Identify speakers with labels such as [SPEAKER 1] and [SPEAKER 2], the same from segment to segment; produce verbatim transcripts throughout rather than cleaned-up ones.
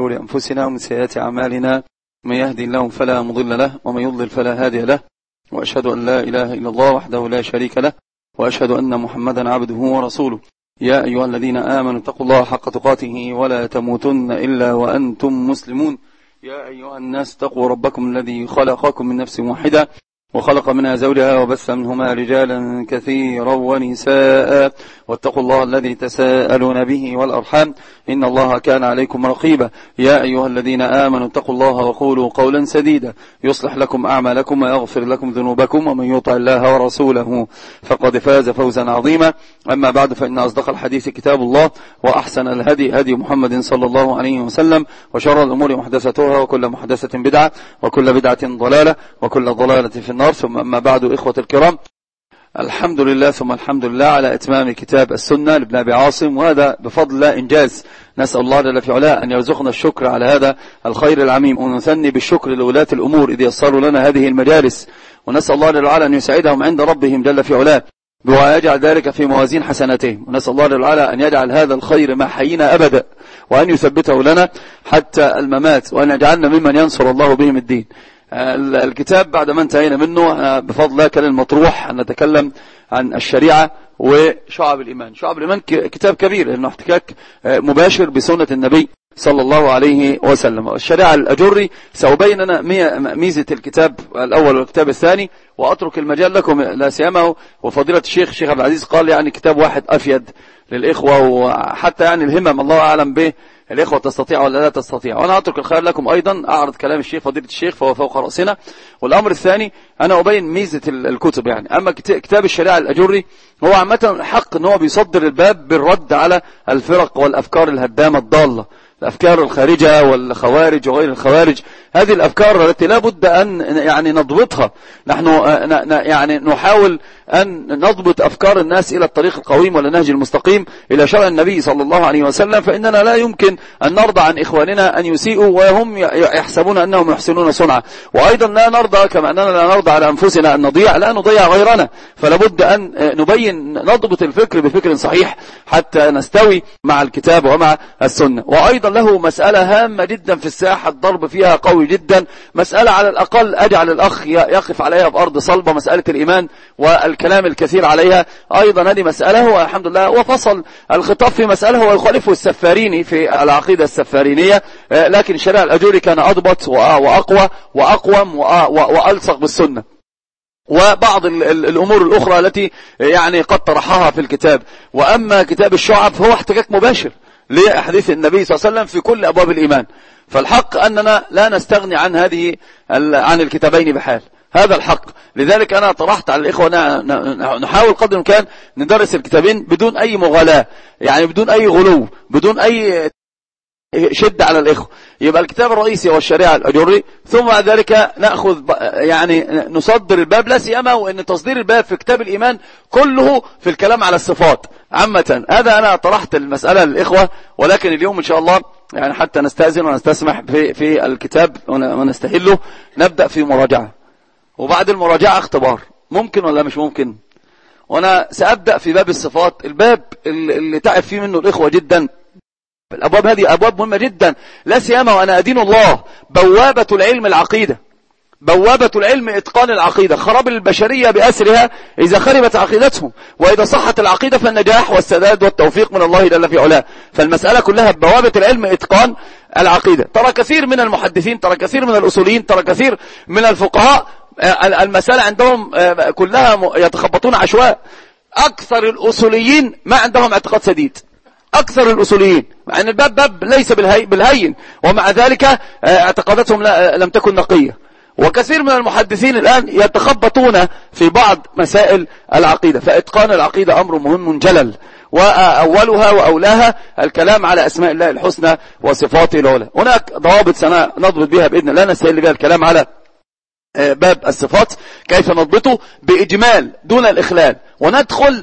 [SPEAKER 1] شرور أنفسنا ومن سيئات أعمالنا، من يهدي الله فلا مضل له ومن يضلل فلا هادي له، وأشهد أن لا إله إلا الله وحده لا شريك له، وأشهد أن محمدا عبده ورسوله. يا أيها الذين آمنوا اتقوا الله حق تقاته ولا تموتن إلا وأنتم مسلمون. يا أيها الناس اتقوا ربكم الذي خلقكم من نفس واحدة وخلق منها زوجها وبث منهما رجالا كثيرا ونساء، واتقوا الله الذي تساءلون به والأرحام إن الله كان عليكم رقيبا. يا أيها الذين آمنوا اتقوا الله وقولوا قولا سديدا يصلح لكم أعمالكم ويغفر لكم ذنوبكم، ومن يطع الله ورسوله فقد فاز فوزا عظيما. أما بعد، فإن أصدق الحديث كتاب الله، وأحسن الهدي هدي محمد صلى الله عليه وسلم، وشر الأمور محدثتها، وكل محدثة بدعة، وكل بدعة ضلالة، وكل ضلالة في النار. ثم أما بعد، إخوة الكرام، الحمد لله ثم الحمد لله على إتمام كتاب السنة لابن أبي عاصم، وهذا بفضل الله إنجاز. نسأل الله جل في علاه أن يرزقنا الشكر على هذا الخير العميم، ونثني بالشكر لولاة الأمور إذ يسروا لنا هذه المجالس، ونسأل الله جل وعلا أن يسعدهم عند ربهم جل في علاه ويجعل ذلك في موازين حسناتهم، ونسأل الله جل وعلا أن يجعل هذا الخير ما حيينا أبدا، وأن يثبته لنا حتى الممات، وأن يجعلنا ممن ينصر الله بهم الدين. الكتاب بعد ما انتهينا منه بفضل الله كان المطروح أن نتكلم عن الشريعة وشعب الإيمان. شعب الإيمان كتاب كبير لأنه احتكاك مباشر بسنة النبي صلى الله عليه وسلم. الشريعة الأجري سأبين أنا ميزة الكتاب الأول والكتاب الثاني، وأترك المجال لكم لا سيما وفضيلة الشيخ الشيخ عبد العزيز قال يعني كتاب واحد أفيد للإخوة، وحتى يعني الهمم الله أعلم به الإخوة تستطيع ولا لا تستطيع. وأنا أترك الخير لكم أيضا أعرض كلام الشيخ فضيلة الشيخ فهو فوق رأسنا. والأمر الثاني أنا أبين ميزة الكتب. يعني أما كتاب الشريعة الأجري هو عامة حق أنه بيصدر الباب بالرد على الفرق والأفكار الهدامة الضالة، الأفكار الخارجة والخوارج وغير الخوارج. هذه الأفكار التي لا بد أن يعني نضبطها. نحن يعني نحاول أن نضبط أفكار الناس إلى الطريق القويم والنهج المستقيم إلى شرع النبي صلى الله عليه وسلم، فإننا لا يمكن أن نرضى عن إخواننا أن يسيئوا وهم يحسبون أنهم يحسنون صنعا، وأيضا لا نرضى كما أننا لا نرضى على أنفسنا أن نضيع لا نضيع غيرنا. فلا بد أن نبين نضبط الفكر بفكر صحيح حتى نستوي مع الكتاب ومع السنة. وأيضا له مسألة هامة جدا في الساحة الضرب فيها قوي جدا، مسألة على الأقل أجعل الأخ يقف عليها بأرض صلبة، مسألة الإيمان والكلام الكثير عليها. أيضا هذه مسألة والحمد لله وفصل الخطاب في مسألة هو يخالفه السفاريني في العقيدة السفارينية، لكن الشريعة الأجوري كان أضبط وأقوى وأقوم وألصق بالسنة وبعض الأمور الأخرى التي يعني قد طرحها في الكتاب. وأما كتاب الشعب فهو احتكاك مباشر لأحاديث النبي صلى الله عليه وسلم في كل أبواب الإيمان. فالحق أننا لا نستغني عن هذه عن الكتابين بحال، هذا الحق. لذلك أنا طرحت على الإخوة نحاول قدر الإمكان ندرس الكتابين بدون أي مغالاة، يعني بدون أي غلو، بدون أي شد على الإخوة. يبقى الكتاب الرئيسي هو الشريعة الأجري، ثم بعد ذلك نأخذ يعني نصدر الباب، لا سيما وأن تصدير الباب في كتاب الإيمان كله في الكلام على الصفات عامة. هذا أنا طرحت المسألة للإخوة، ولكن اليوم إن شاء الله يعني حتى نستأذن ونستسمح في في الكتاب ونستهله نبدأ في مراجعة، وبعد المراجعة اختبار. ممكن ولا مش ممكن؟ وأنا سأبدأ في باب الصفات، الباب اللي تعب فيه منه الإخوة جدا. الأبواب هذه أبواب مهمة جدا، لا سيما وأنا أدين الله بوابة العلم العقيدة، بوابة العلم إتقان العقيدة. خراب البشرية بأسرها إذا خربت عقيدتهم، وإذا صحت العقيدة فالنجاح والسداد والتوفيق من الله جل في علاه. فالمسألة كلها بوابة العلم إتقان العقيدة. ترى كثير من المحدثين، ترى كثير من الأصوليين، ترى كثير من الفقهاء المسألة عندهم كلها يتخبطون عشواء. أكثر الأصوليين ما عندهم اعتقاد سديد، أكثر الأصوليين، مع أن الباب باب ليس بالهين، ومع ذلك اعتقاداتهم لم تكن نقية. وكثير من المحدثين الآن يتخبطون في بعض مسائل العقيدة. فإتقان العقيدة أمر مهم جلل، وأولها وأولاها الكلام على أسماء الله الحسنى وصفاته العلى. هناك ضوابط سنضبط بها بإذن الله، نستهل بها الكلام على باب الصفات كيف نضبطه بإجمال دون الإخلال، وندخل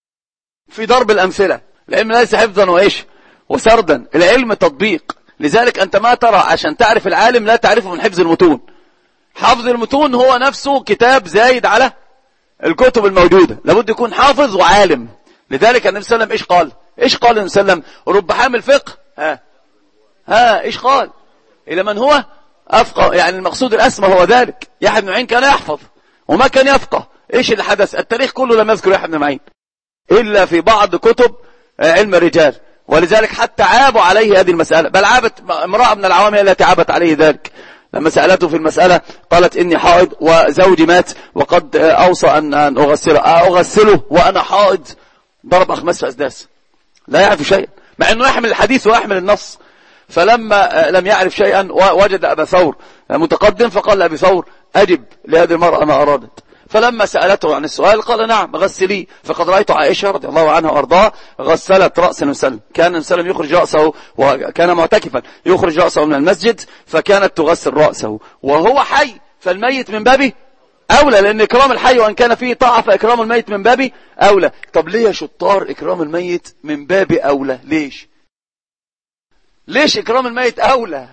[SPEAKER 1] في ضرب الأمثلة. العلم ليس حفظا وإيش وسردا، العلم تطبيق. لذلك أنت ما ترى عشان تعرف العالم لا تعرفه من حفظ المتون. حفظ المتون هو نفسه كتاب زايد على الكتب الموجودة، لابد يكون حافظ وعالم. لذلك النبي صلى الله عليه وسلم إيش قال إيش قال النبي صلى الله عليه وسلم؟ رب حامل فقه ها ها إيش قال؟ إلى من هو أفقه، يعني المقصود الأسمى هو ذلك. يحيى بن معين كان يحفظ وما كان يفقه. إيش اللي حدث؟ التاريخ كله لم يذكر يحيى بن معين إلا في بعض كتب علم الرجال، ولذلك حتى عابوا عليه هذه المسألة، بل عابت امرأة من العوام هي التي عابت عليه ذلك لما سألته في المسألة. قالت إني حائض وزوجي مات وقد أوصى أن أغسله أغسله وأنا حائض. ضرب أخماس في أسداس، لا يعرف شيئا مع أنه يحمل الحديث ويحمل النص. فلما لم يعرف شيئا وجد أبا ثور متقدم فقال لأبي ثور أجب لهذه المرأة ما أرادت. فلما سألته عن السؤال قال نعم غسلي، فقد رأيت عائشة رضي الله عنها وأرضاها غسلت رأس النبي صلى الله عليه وسلم. كان النبي صلى الله عليه وسلم يخرج رأسه وكان معتكفا يخرج رأسه من المسجد فكانت تغسل رأسه وهو حي، فالميت من بابه أولى، لأن إكرام الحي وأن كان فيه طاعة فإكرام الميت من بابه أولى. طب ليه يا شطار إكرام الميت من بابه أولى؟ ليش ليش إكرام الميت أولى؟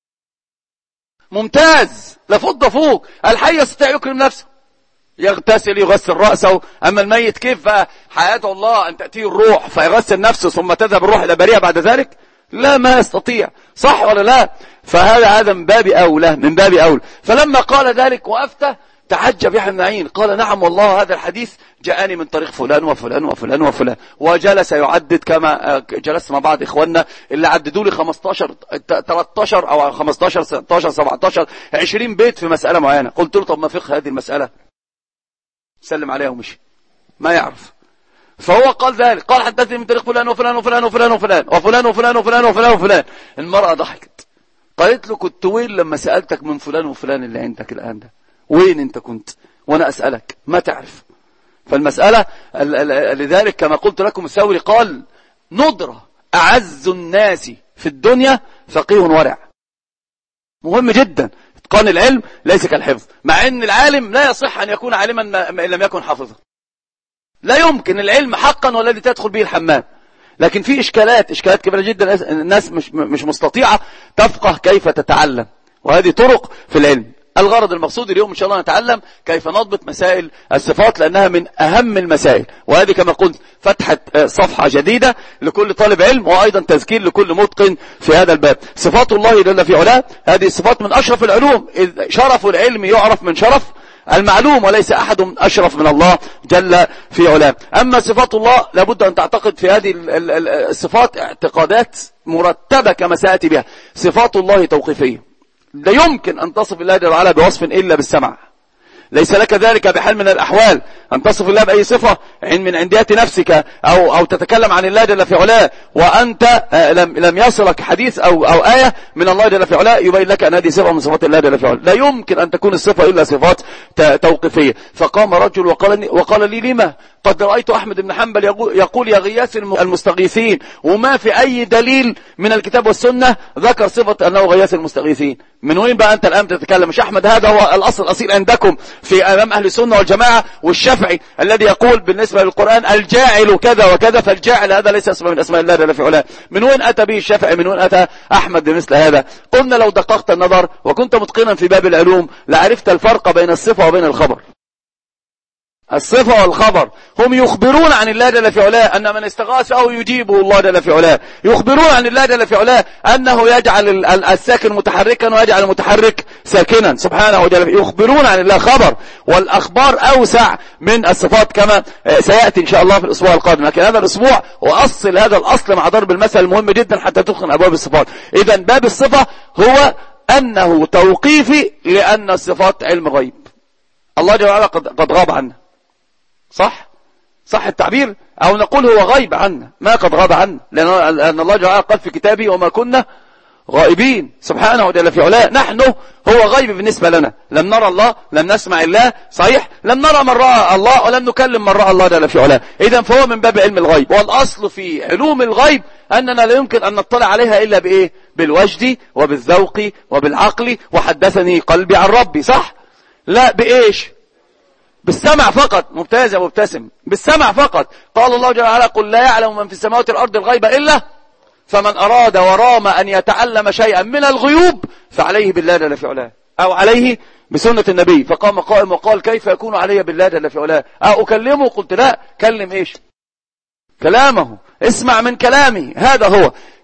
[SPEAKER 1] ممتاز، لفض فوق. الحي يستطيع يكرم نفسه، يغتسل يغسل رأسه، أما الميت كيف حياته الله أن تأتيه الروح فيغسل نفسه ثم تذهب الروح إلى بريئة بعد ذلك؟ لا، ما يستطيع، صح ولا لا؟ فهذا هذا من باب أولى من باب أولى. فلما قال ذلك وأفتى تعجب يحيى بن معين، قال نعم والله هذا الحديث جاءني من طريق فلان وفلان وفلان وفلان، وجلس يعدد كما جلست مع بعض إخواننا اللي عددوا لي خمستاشر تلتاشر أو خمستاشر ستاشر سبعتاشر عشرين بيت في مسألة معينة. قلت له طب ما فقه هذه المسألة؟ سلم عليها ومشي، ما يعرف. فهو قال ذلك، قال حدثني من طريق فلان وفلان وفلان وفلان وفلان وفلان وفلان وفلان وفلان وفلان. المرأة ضحكت قالت له كنت وين لما سألتك من فلان وفلان اللي عندك الآن ده؟ وين انت كنت وانا أسألك؟ ما تعرف. فالمسألة لذلك كما قلت لكم الثوري قال ندرة أعز الناس في الدنيا فقيه ورع. مهم جدا اتقان العلم ليس كالحفظ، مع ان العالم لا يصح ان يكون عالما ما لم يكن حافظا. لا يمكن العلم حقا والذي تدخل به الحمام، لكن في اشكالات اشكالات كبيرة جدا الناس مش مش مستطيعة تفقه كيف تتعلم، وهذه طرق في العلم. الغرض المقصود اليوم إن شاء الله نتعلم كيف نضبط مسائل الصفات لأنها من أهم المسائل، وهذه كما قلت فتحة صفحة جديدة لكل طالب علم وأيضا تذكير لكل متقن في هذا الباب. صفات الله جل في علاه هذه الصفات من أشرف العلوم، إذ شرف العلم يعرف من شرف المعلوم، وليس أحد أشرف من الله جل في علاه. أما صفات الله لابد أن تعتقد في هذه الصفات اعتقادات مرتبة كما سأتي بها. صفات الله توقيفية، لا يمكن أن تصف الله جل وعلا بوصف إلا بالسمع، ليس لك ذلك بحال من الأحوال أن تصف الله بأي صفة من عنديات نفسك أو أو تتكلم عن الله جل في علاه وأنت لم لم يصلك حديث أو أو آية من الله جل في علاه يبين لك أن هذه صفة من صفات الله جل في علاه. لا يمكن أن تكون الصفة إلا صفات توقيفية. فقام رجل وقال وقال لي لما؟ قد رأيت أحمد بن حنبل يقول يا غياث المستغيثين، وما في أي دليل من الكتاب والسنة ذكر صفة أنه غياث المستغيثين. من وين بقى أنت الآن تتكلم؟ مش أحمد هذا هو الأصل الأصيل عندكم في أمام أهل السنة والجماعة، والشافعي الذي يقول بالنسبة للقرآن الجاعل كذا وكذا، فالجاعل هذا ليس اسم من أسماء الله جل في علاه. من وين أتى به الشافعي؟ من وين أتى أحمد بمثل هذا؟ قلنا لو دققت النظر وكنت متقنا في باب العلوم لعرفت الفرق بين الصفة وبين الخبر. الصفة والخبر هم يخبرون عن الله جل في علاه أن من استغاث أو يجيبه الله جل في علاه، يخبرون عن الله جل في علاه أنه يجعل الساكن متحركا ويجعل المتحرك ساكنا سبحانه وتعالى، يخبرون عن الله خبر. والأخبار أوسع من الصفات كما سيأتي إن شاء الله في الأسبوع القادم، لكن هذا الأسبوع وأصل هذا الأصل مع ضرب المثل مهم جدا حتى تدخل أبواب الصفات. إذا باب الصفة هو أنه توقيفي لأن الصفات علم غيب، الله جل وعلا قد, قد غاب عنا، صح صح التعبير، او نقول هو غيب عنا ما قد غاب عنا، لان الله جل قال في كتابه وما كنا غائبين سبحانه وتعالى في علاه. نحن هو غيب بالنسبة لنا، لم نرى الله، لم نسمع الله، صحيح، لم نرى من رأى الله ولم نكلم من رأى الله جل في علاه. اذا فهو من باب علم الغيب. والاصل في علوم الغيب اننا لا يمكن ان نطلع عليها الا بايه؟ بالوجد وبالذوق وبالعقل. وحدثني قلبي عن ربي، صح؟ لا، بايش؟ بالسمع فقط. ممتاز يا مبتسم، بالسمع فقط. قال الله جل وعلا قل لا يعلم من في السماوات والارض الغيب الا فمن اراد ورام ان يتعلم شيئا من الغيوب فعليه بالله جل في علاه او عليه بسنة النبي. فقام قائم وقال كيف يكون علي بالله جل في علاه؟ أكلمه؟ قلت لا، كلم ايش؟ كلامه، اسمع من كلامي، هذا هو.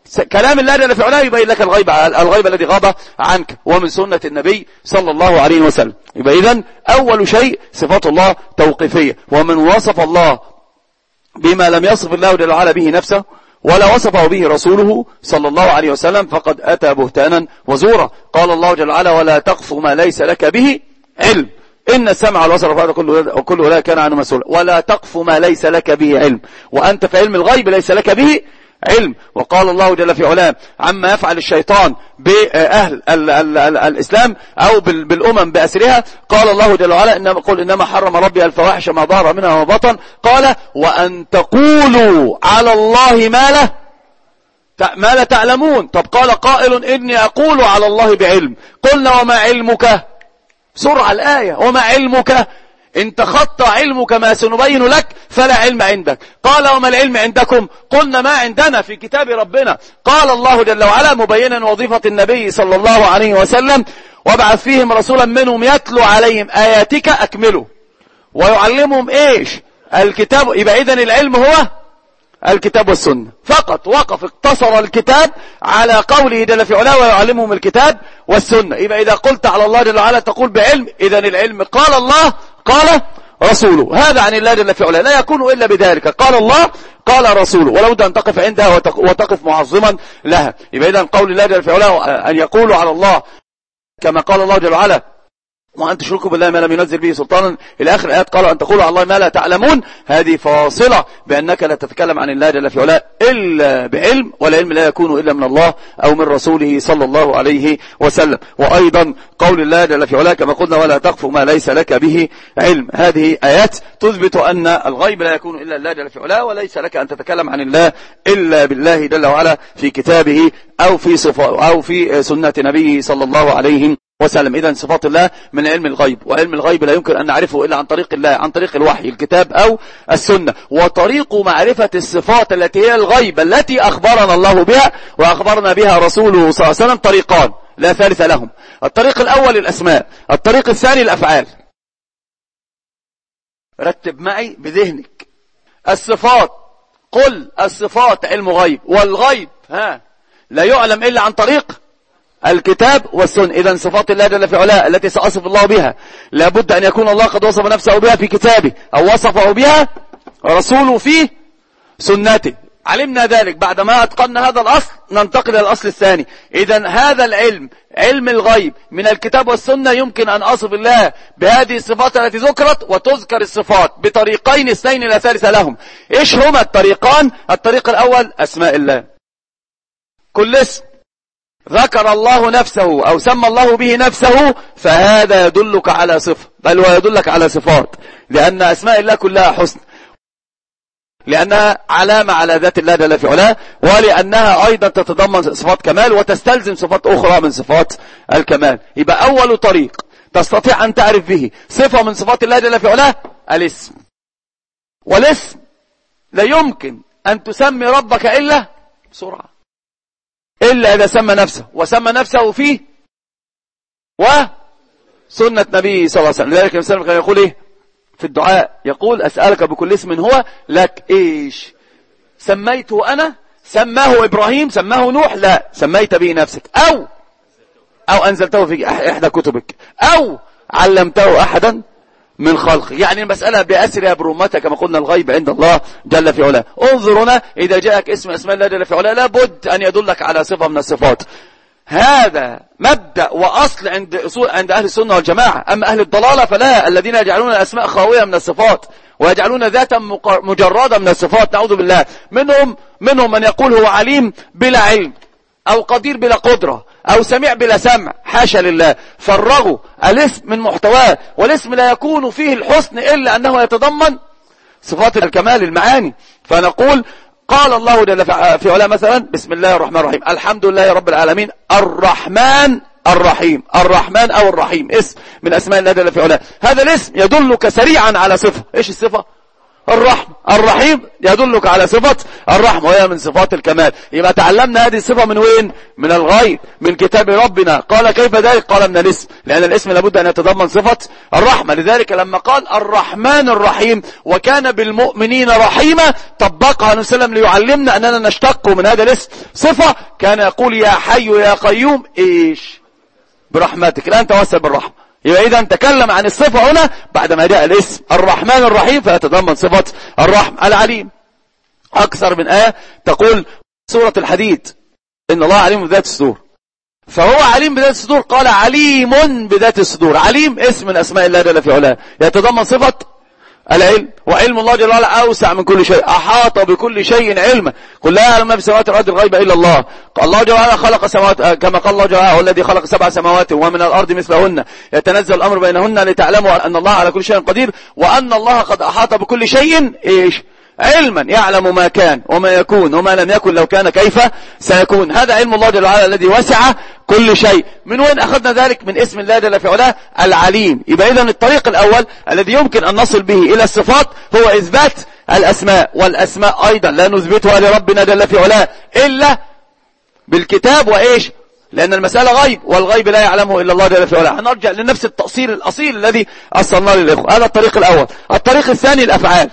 [SPEAKER 1] كلام الله جل في علاه يبين لك الغيب الغيب الذي غاب عنك، ومن سنة النبي صلى الله عليه وسلم. يبقى إذن أول شيء صفات الله توقيفية، ومن وصف الله بما لم يصف الله جل وعلا به نفسه ولا وصفه به رسوله صلى الله عليه وسلم فقد أتى بهتانا وزورا. قال الله جل وعلا: ولا تقف ما ليس لك به علم إن السمع والبصر والفؤاد كل أولئك كان عنه مسؤولا. ولا تقف ما ليس لك به علم، وأنت في علم الغيب ليس لك به علم. وقال الله جل في علاه عما يفعل الشيطان بأهل ال ال ال الإسلام أو بالأمم بأسرها، قال الله جل وعلا: إنما قل إنما حرم ربي الفواحش ما ظهر منها وما بطن، قال: وأن تقولوا على الله ما له ما لا تعلمون. طب قال قائل: إني أقول على الله بعلم. قلنا: وما علمك؟ سرع الآية: وما علمك؟ إن تخطى علمك ما سنبين لك فلا علم عندك. قال: وما العلم عندكم؟ قلنا: ما عندنا في كتاب ربنا. قال الله جل وعلا مبينا وظيفة النبي صلى الله عليه وسلم: وابعث فيهم رسولا منهم يتلو عليهم آياتك أكملوا ويعلمهم إيش؟ الكتاب. يبقى إذن العلم هو الكتاب والسنة فقط، وقف اقتصر الكتاب على قوله جل في علاه: ويعلمهم الكتاب والسنة. يبقى إذا قلت على الله جل وعلا تقول بعلم، إذن العلم قال الله قال رسوله، هذا عن الله جل في علاه، لا يكون إلا بذلك، قال الله قال رسوله، ولو أن تقف عندها وتقف معظما لها. يبقى إذن قول الله جل في علاه أن يقولوا على الله كما قال الله جل وعلا: وأن تشركوا بالله ما لم ينزل به سلطانا إلى آخر الآيات، قالوا أن تقولوا على الله ما لا تعلمون. هذه فاصلة بأنك لا تتكلم عن الله جل في علاه إلا بعلم، والعلم لا يكون إلا من الله أو من رسوله صلى الله عليه وسلم. وأيضا قول الله جل في علاه كما قلنا: ولا تقف ما ليس لك به علم. هذه آيات تثبت أن الغيب لا يكون إلا الله جل في علاه، وليس لك أن تتكلم عن الله إلا بالله جل وعلا في كتابه أو في صفة أو في سنة نبيه صلى الله عليه وسلم. إذن صفات الله من علم الغيب، وعلم الغيب لا يمكن أن نعرفه إلا عن طريق الله، عن طريق الوحي الكتاب أو السنة. وطريق معرفة الصفات التي هي الغيب التي أخبرنا الله بها وأخبرنا بها رسوله صلى الله عليه وسلم طريقان لا ثالث لهم. الطريق الأول الأسماء، الطريق الثاني الأفعال. رتب معي بذهنك الصفات. قل الصفات علم غيب، والغيب ها لا يعلم إلا عن طريق الكتاب والسنة. إذن صفات الله جل في علاه التي سأصف الله بها لابد أن يكون الله قد وصف نفسه بها في كتابه أو وصفه بها رسوله في سنته. علمنا ذلك. بعدما أتقنا هذا الأصل ننتقل إلى الأصل الثاني. إذن هذا العلم علم الغيب من الكتاب والسنة يمكن أن أصف الله بهذه الصفات التي ذكرت، وتذكر الصفات بطريقين اثنين لا ثالث لهم. إيش هما الطريقان؟ الطريق الأول أسماء الله. كل اسم ذكر الله نفسه أو سمى الله به نفسه فهذا يدلك على صفة، بل ويدلك على صفات، لأن أسماء الله كلها حسن، لأنها علامة على ذات الله جل في علاه، ولأنها أيضا تتضمن صفات كمال وتستلزم صفات أخرى من صفات الكمال. يبقى أول طريق تستطيع أن تعرف به صفة من صفات الله جل في علاه الاسم. والاسم لا يمكن أن تسمي ربك إلا بسرعة، إلا إذا سمى نفسه، وسمى نفسه فيه وسنة نبيه صلى الله عليه وسلم. لذلك الإنسان كان يقول إيه في الدعاء؟ يقول: أسألك بكل اسم هو لك إيش سميته أنا، سماه إبراهيم، سماه نوح، لا، سميت به نفسك، أو أو أنزلته في إحدى كتبك، أو علمته أحدا من خلق. يعني المسألة بأسرها برمتها كما قلنا الغيب عند الله جل في علاه. انظرنا إذا جاءك اسم اسماء الله جل في علاه لابد أن يدلك على صفة من الصفات. هذا مبدأ وأصل عند عند أهل السنة والجماعة. أما أهل الضلالة فلا، الذين يجعلون الأسماء خاوية من الصفات ويجعلون ذاتا مجردة من الصفات، نعوذ بالله. منهم منهم من يقول هو عليم بلا علم، أو قدير بلا قدرة، أو سميع بلا سمع، حاشا لله. فرغوا الاسم من محتواه، والاسم لا يكون فيه الحسن إلا أنه يتضمن صفات الكمال المعاني. فنقول قال الله جل في علاه مثلا: بسم الله الرحمن الرحيم، الحمد لله رب العالمين الرحمن الرحيم. الرحمن أو الرحيم اسم من أسماء الله جل في علاه. هذا الاسم يدلك سريعا على صفة. إيش الصفة؟ الرحم. الرحيم يدلك على صفة الرحمة وهي من صفات الكمال. يبقى تعلمنا هذه الصفة من وين؟ من الغيب، من كتاب ربنا. قال كيف ذلك؟ قال من الاسم، لأن الاسم لابد أن يتضمن صفة الرحمة. لذلك لما قال الرحمن الرحيم وكان بالمؤمنين رحيما طبقها النبي صلى الله عليه وسلم ليعلمنا أننا نشتق من هذا الاسم صفة. كان يقول يا حي يا قيوم إيش؟ برحمتك، الآن توسل بالرحمة. يبقى إذا تكلم عن الصفة هنا بعدما جاء الاسم الرحمن الرحيم فيتضمن صفة الرحمة. العليم أكثر من آية تقول سورة الحديد إن الله عليم بذات الصدور، فهو عليم بذات الصدور. قال عليم بذات الصدور. عليم اسم من أسماء الله جل في علاه يتضمن صفة العلم، وعلم الله جل وعلا أوسع من كل شيء، أحاط بكل شيء علما. قل لا يعلم ما في السماوات والأرض الغيب إلا الله. قال الله جل وعلا خلق سماوات، كما قال الله جل وعلا والذي خلق سبع سماوات ومن الأرض مثلهن يتنزل الأمر بينهن لتعلموا أن الله على كل شيء قدير وأن الله قد أحاط بكل شيء إيش؟ علما، يعلم ما كان وما يكون وما لم يكن لو كان كيف سيكون. هذا علم الله جل وعلا الذي وسع كل شيء. من وين أخذنا ذلك؟ من اسم الله جل في علاه العليم. يبقى إذن الطريق الأول الذي يمكن أن نصل به إلى الصفات هو إثبات الأسماء، والأسماء أيضا لا نثبتها لربنا جل في علاه إلا بالكتاب وإيش؟ لأن المسألة غيب، والغيب لا يعلمه إلا الله جل في علاه. هنرجع لنفس التأصيل الأصيل الذي أصلنا للإخوة. هذا الطريق الأول. الطريق الثاني الأفعال.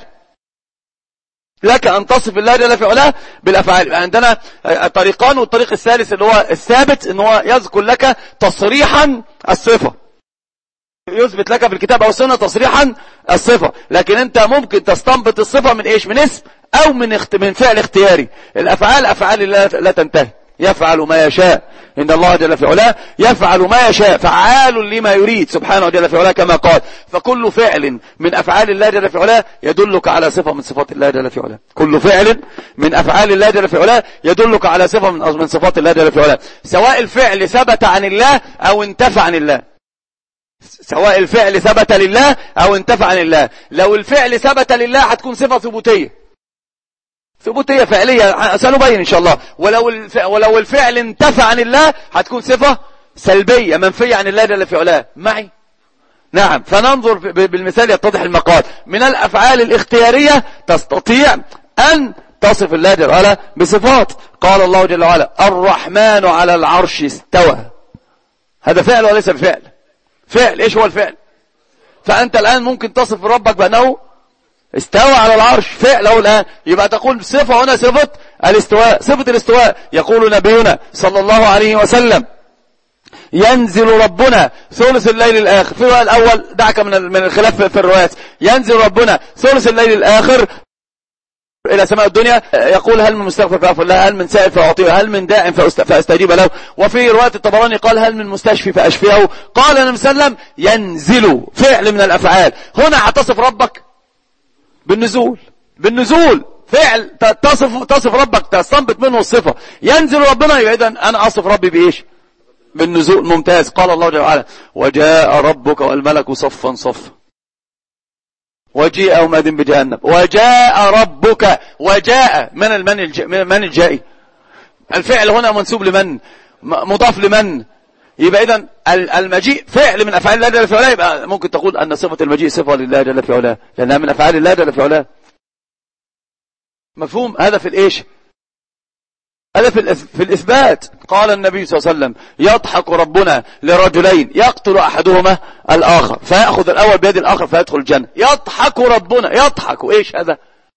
[SPEAKER 1] لك أن تصف الله جل في علاه بالأفعال. عندنا طريقان، والطريق الثالث اللي هو الثابت ان هو يذكر لك تصريحا الصفة، يثبت لك في الكتاب أو السنة تصريحا الصفة. لكن أنت ممكن تستنبط الصفة من إيش؟ من اسم أو من اخت... من فعل اختياري. الأفعال أفعال لا, لا تنتهي، يفعل ما يشاء إن الله جل في علاه يفعل ما يشاء، فعال لما يريد سبحانه جل في علاه كما قال. فكل فعل من أفعال الله جل في علاه يدلك على صفة من صفات الله جل في علاه. كل فعل من أفعال الله جل في علاه يدلك على صفة من من صفات الله جل في علاه، سواء الفعل ثبت عن الله أو انتفى عن الله. سواء الفعل ثبت لله أو انتفى عن الله. لو الفعل ثبت لله هتكون صفة ثبوتية، ثبوتية فعلية سنبين إن شاء الله. ولو ولو الفعل انتفى عن الله هتكون صفة سلبية منفية عن الله جل في علاه. معي؟ نعم. فننظر بالمثال يتضح المقال. من الأفعال الاختيارية تستطيع أن تصف الله جل وعلا بصفات. قال الله جل وعلا الرحمن على العرش استوى. هذا فعل وليس بفعل؟ فعل. ايش هو الفعل؟ فأنت الآن ممكن تصف ربك بأنه استوى على العرش، فعله الآن. يبقى تقول صفة هنا صفة الاستواء. صفة الاستواء يقول نبينا صلى الله عليه وسلم ينزل ربنا ثلث الليل الآخر. في الرواية الأول دعك من من الخلاف في الروايات. ينزل ربنا ثلث الليل الآخر إلى سماء الدنيا، يقول هل من مستغفر فأغفر له، هل من سائل فأعطيه، هل من داع فأستجيب له. وفي رواية الطبراني قال هل من مستشفي فأشفيه. قال النبي صلى الله عليه وسلم ينزل، فعل من الأفعال. هنا هتصف ربك بالنزول، بالنزول فعل تصف تصف ربك، تستنبط منه الصفة. ينزل ربنا، يبقى إذن أنا أصف ربي بإيش؟ بالنزول. ممتاز. قال الله جل وعلا وجاء ربك والملك صفا صفا وجيء يومئذ بجهنم. وجاء ربك، وجاء من المن الج... من الجائي. الفعل هنا منسوب لمن؟ مضاف لمن؟ يبقى إذن المجيء فعل من أفعال الله جل في علاه. يبقى ممكن تقول أن صفة المجيء صفة لله جل في علاه لأنها من أفعال الله جل في علاه. مفهوم؟ هذا في الإيش؟ هذا في, في الإثبات. قال النبي صلى الله عليه وسلم يضحك ربنا لرجلين يقتل أحدهما الآخر فيأخذ الأول بيد الآخر فيدخل الجنة. يضحك ربنا، يضحك. وإيش هذا؟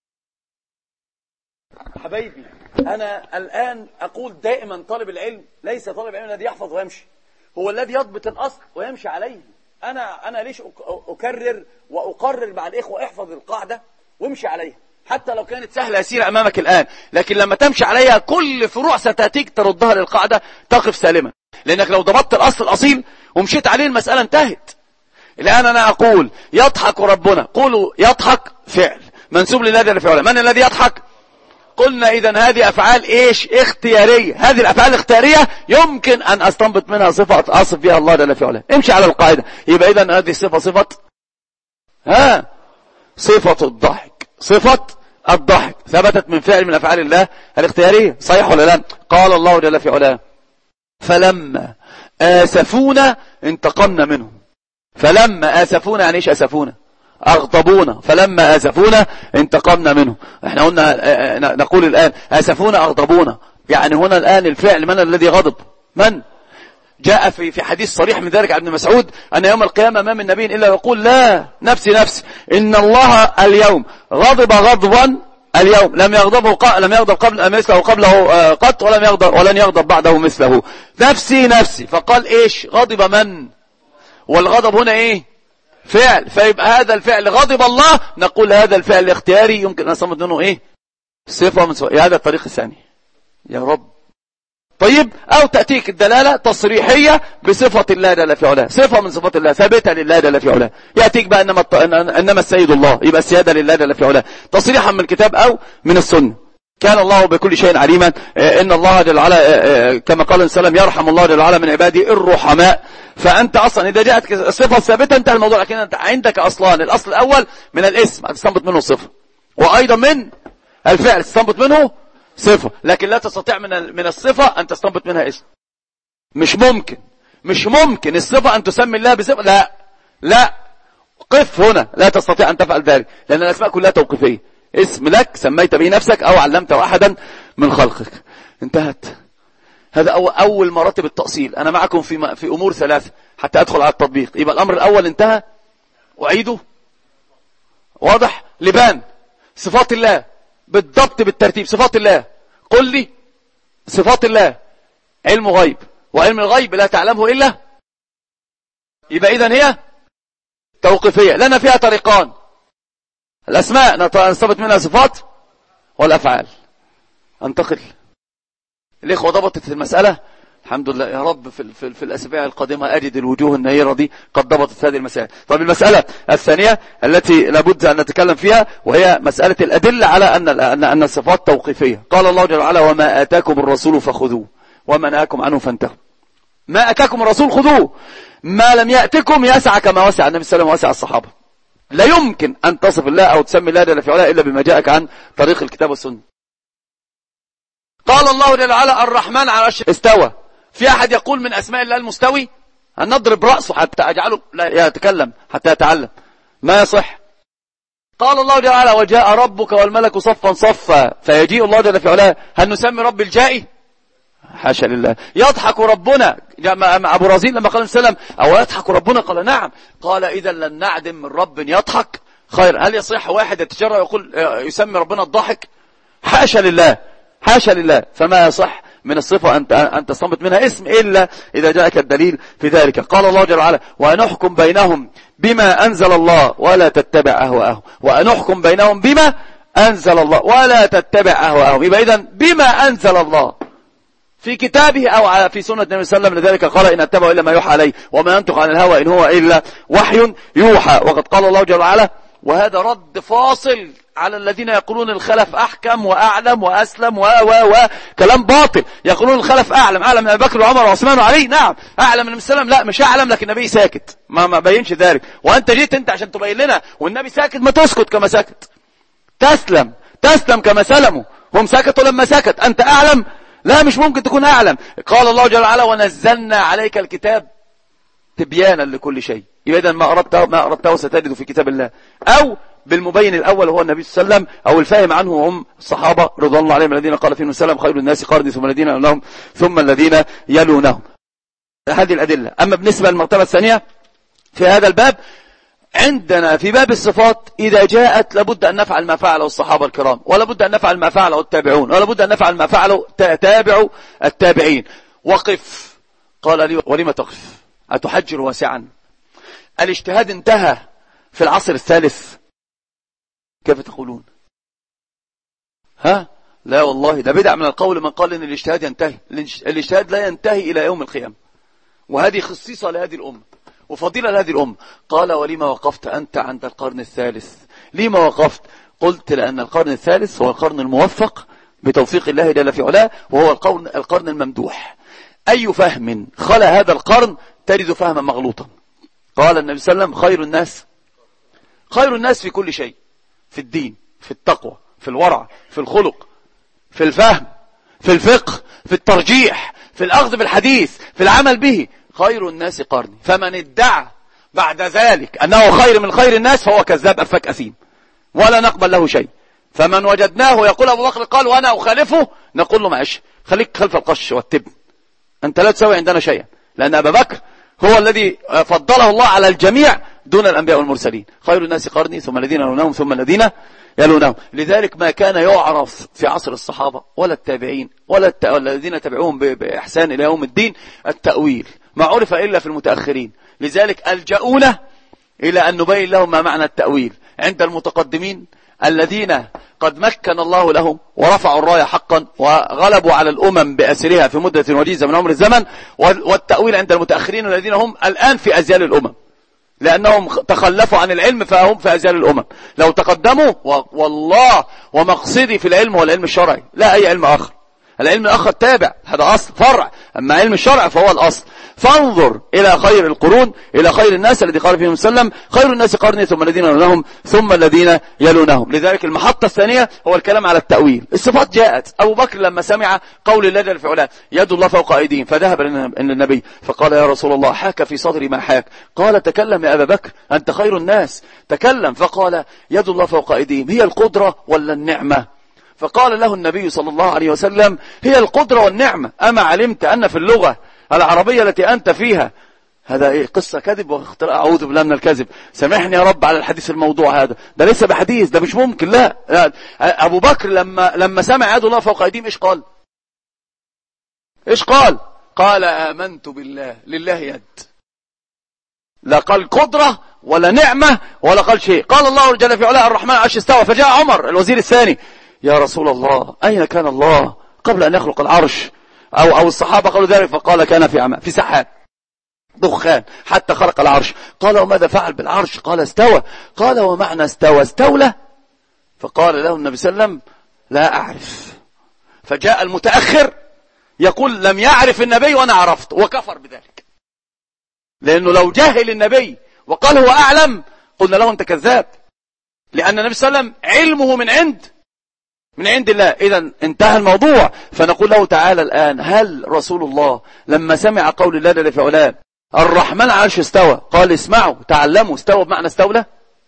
[SPEAKER 1] حبايبي أنا الآن أقول دائما طالب العلم ليس طالب العلم الذي يحفظ ويمشي، هو الذي يضبط الأصل ويمشي عليه. أنا أنا ليش أكرر وأقرر مع الإخوة احفظ القاعدة وامشي عليها حتى لو كانت سهلة يسيرة أمامك الآن، لكن لما تمشي عليها كل فروع ستأتيك تردها للقاعدة تقف سالمة، لأنك لو ضبطت الأصل الأصيل ومشيت عليه المسألة انتهت. الآن أنا أقول يضحك ربنا، قولوا يضحك فعل منسوب لله جل في علاه. من الذي يضحك؟ قلنا إذن هذه أفعال إيش؟ اختيارية. هذه الأفعال الاختيارية يمكن أن أستنبط منها صفة أصف بها الله جل في علاه. امشي على القاعدة. يبقى إذن هذه الصفة صفة ها صفة الضحك، صفة الضحك ثبتت من فعل من أفعال الله الاختيارية. صحيح ولا لا؟ قال الله جل في علاه فلما آسفونا انتقمنا منهم. فلما آسفونا يعني إيش آسفونا؟ أغضبونا فلما أسفونا انتقمنا منه. احنا قلنا نقول الآن أسفونا أغضبونا، يعني هنا الآن الفعل من الذي غضب؟ من؟ جاء في في حديث صريح من ذلك عن ابن مسعود أن يوم القيامة ما من نبي إلا يقول لا نفسي نفسي، إن الله اليوم غضب غضبا اليوم لم يغضبه لم يغضب قبل مثله قبله قط ولم يغضب ولن يغضب بعده مثله، نفسي نفسي. فقال ايش؟ غضب من؟ والغضب هنا ايه؟ فعل. فيبقى هذا الفعل غضب الله، نقول هذا الفعل اختياري يمكن ان نصمد منه ايه؟ صفة من صفة. هذا الطريق الثاني يا رب. طيب، او تأتيك الدلالة تصريحية بصفة الله جل في علاه، صفة من صفات الله ثابتة لله جل في علاه. يأتيك بقى انما انما السيد الله، يبقى السيادة لله جل في علاه تصريحا من الكتاب او من السنة. كان الله بكل شيء عليما. ان الله جل وعلا كما قال السلام يرحم الله جل وعلا من عباده الرحماء. فانت اصلا اذا جاءتك الصفة الثابتة انتهى الموضوع. لكن انت عندك اصلان، الاصل الاول من الاسم تستنبط منه الصفة، وايضا من الفعل تستنبط منه صفة. لكن لا تستطيع من من الصفة أن تستنبط منها اسم. مش ممكن مش ممكن الصفة أن تسمي الله بصفة. لا لا قف هنا، لا تستطيع أن تفعل ذلك، لأن الأسماء كلها توقيفية. اسم لك سميت به نفسك أو علمته أحدا من خلقك، انتهت. هذا أول, أول مراتب التأصيل. أنا معكم في في أمور ثلاثة حتى أدخل على التطبيق. يبقى الأمر الأول انتهى، أعيده. واضح؟ لبان صفات الله بالضبط بالترتيب. صفات الله، قل لي صفات الله. علم غيب، وعلم الغيب لا تعلمه إلا، يبقى إذن هي توقيفية. لنا فيها طريقان، الأسماء نستنبط منها صفات، والأفعال. انتقل. الإخوة ضبطت المسألة الحمد لله يا رب. في, في, في الأسابيع القادمة أجد الوجوه النيرة دي قد ضبطت هذه المسائل. طب المسألة الثانية التي لابد أن نتكلم فيها، وهي مسألة الأدلة على أن أن أن الصفات توقيفية. قال الله جل وعلا وما آتاكم الرسول فخذوه وما نهاكم عنه فانتهوا. ما أتاكم الرسول خذوه، ما لم يأتكم يسع كما وسع النبي صلى الله عليه وسلم وسع الصحابة. لا يمكن أن تصف الله أو تسمي الله جل في علاه إلا بما جاءك عن طريق الكتاب والسنة. قال الله جل وعلا الرحمن على العرش استوى. في أحد يقول من أسماء الله المستوي؟ هنضرب رأسه حتى أجعله لا يتكلم حتى يتعلم، ما يصح. قال الله جل وعلا وجاء ربك والملك صفا صفا، فيجيء الله جل في علاه. هل نسمي رب الجائي؟ حاشا لله. يضحك ربنا مع أبو رزين لما قال السلام أو يضحك ربنا؟ قال نعم. قال إذا لن نعدم من رب يضحك خير. هل يصح واحد يتجرأ يقول يسمي ربنا الضاحك؟ حاشا لله حاشا لله. فما يصح من الصفة أن أن تستنبط منها اسم إلا إذا جاءك الدليل في ذلك. قال الله جل وعلا وأنحكم بينهم بما أنزل الله ولا تتبع أهواءهم. وأنحكم بينهم بما أنزل الله ولا تتبع أهواءهم. يبقى إذن بما أنزل الله في كتابه أو في سنة النبي صلى الله عليه وسلم. لذلك قال إن اتبعوا إلا ما يوحى عليه وما ينطق عن الهوى إن هو إلا وحي يوحى. وقد قال الله جل وعلا، وهذا رد فاصل على الذين يقولون الخلف أحكم وأعلم وأسلم و و و كلام باطل. يقولون الخلف أعلم، أعلم من أبي بكر وعمر وعثمان وعلي. نعم أعلم من السلام، لا مش أعلم، لكن النبي ساكت ما ما بينش ذلك. وأنت جيت أنت عشان تبين لنا والنبي ساكت، ما تسكت كما سكت، تسلم تسلم كما سلموا. هم سكتوا لما سكت، أنت أعلم؟ لا مش ممكن تكون أعلم. قال الله جل وعلا ونزلنا عليك الكتاب تبيانا لكل شيء. يبقى إذن ما أردته ما أردته ستجده في كتاب الله، أو بالمبين الأول هو النبي صلى الله عليه وسلم، أو الفاهم عنه هم الصحابة رضوان الله عليهم الذين قال فيهم السلام خير الناس قرني ثم الذين يلونهم ثم الذين يلونهم. هذه الأدلة. أما بالنسبة للمرتبة الثانية في هذا الباب، عندنا في باب الصفات إذا جاءت لابد أن نفعل ما فعله الصحابة الكرام، ولا بد أن نفعل ما فعله التابعون، ولا بد أن نفعل ما فعله تابع التابعين. وقف. قال لي ولم تقف أتحجر واسعا؟ الاجتهاد انتهى في العصر الثالث. كيف تقولون؟ ها؟ لا والله ده بدع من القول من قال ان الاجتهاد ينتهي. الاجتهاد لا ينتهي الى يوم القيامة، وهذه خصيصة لهذه الأمة وفضيلة لهذه الأمة. قال ولما وقفت أنت عند القرن الثالث؟ لما وقفت؟ قلت لأن القرن الثالث هو القرن الموفق بتوفيق الله جل في علاه، وهو القرن, القرن الممدوح. أي فهم خلى هذا القرن تجد فهما مغلوطا. قال النبي صلى الله عليه وسلم خير الناس خير الناس في كل شيء، في الدين، في التقوى، في الورع، في الخلق، في الفهم، في الفقه، في الترجيح، في الأخذ بالحديث، في العمل به. خير الناس قرني. فمن ادعى بعد ذلك أنه خير من خير الناس فهو كذاب أفك أثيم ولا نقبل له شيء. فمن وجدناه يقول أبو بكر قال وأنا أخالفه نقول له معش خليك خلف القش والتبن، أنت لا تسوي عندنا شيئا، لأن أبا بكر هو الذي فضله الله على الجميع دون الأنبياء والمرسلين. خير الناس قرني ثم الذين يلونهم ثم الذين يلونهم. لذلك ما كان يعرف في عصر الصحابة ولا التابعين ولا الت... الذين تبعوهم بإحسان إلى يوم الدين التأويل، ما عرف إلا في المتأخرين. لذلك ألجأونا إلى أن نبين لهم ما معنى التأويل عند المتقدمين الذين قد مكن الله لهم ورفعوا الراية حقا وغلبوا على الأمم بأسرها في مدة وجيزة من عمر الزمن، والتأويل عند المتأخرين الذين هم الآن في أزيال الأمم لأنهم تخلفوا عن العلم فهم في أزيال الأمم. لو تقدموا والله ومقصدي في العلم هو العلم الشرعي لا أي علم آخر. العلم الآخر تابع، هذا أصل فرع، أما علم الشرع فهو الأصل. فانظر إلى خير القرون، إلى خير الناس الذي قال فيهم وسلم خير الناس قرني ثم الذين يلونهم ثم الذين يلونهم. لذلك المحطة الثانية هو الكلام على التأويل. الصفات جاءت. أبو بكر لما سمع قول الله جل في علاه يد الله فوق أيديهم فذهب إلى النبي فقال يا رسول الله حاك في صدري ما حاك. قال تكلم يا أبا بكر أنت خير الناس، تكلم. فقال يد الله فوق أيديهم هي القدرة ولا النعمة؟ فقال له النبي صلى الله عليه وسلم هي القدرة والنعمة. أما علمت أن في اللغة العربية التي أنت فيها هذا إيه قصة كذب واختراع، أعوذ بالله من الكذب، سامحني يا رب على الحديث الموضوع هذا، ده ليس بحديث، ده مش ممكن. لا, لا. أبو بكر لما لما سمع يد الله فوق أيديهم إيش قال؟ إيش قال؟ قال آمنت بالله، لله يد. لا قال قدرة ولا نعمة ولا قال شيء. قال الله جل في علاه الرحمن عرش استوى. فجاء عمر الوزير الثاني يا رسول الله أين كان الله قبل أن يخلق العرش؟ أو, أو الصحابة قالوا ذلك فقال كان في عمى في سحاب دخان حتى خلق العرش. قال وماذا فعل بالعرش؟ قال استوى. قال ومعنى استوى استولى؟ فقال له النبي صلى الله عليه وسلم لا أعرف. فجاء المتأخر يقول لم يعرف النبي وأنا عرفت، وكفر بذلك، لأنه لو جهل النبي وقال هو أعلم قلنا له أنت كذاب، لأن النبي صلى الله عليه وسلم علمه من عند من عند الله. إذا انتهى الموضوع. فنقول له تعالى الآن هل رسول الله لما سمع قول الله جل في علاه الرحمن عرش استوى قال اسمعوا تعلموا استوى بمعنى استولى؟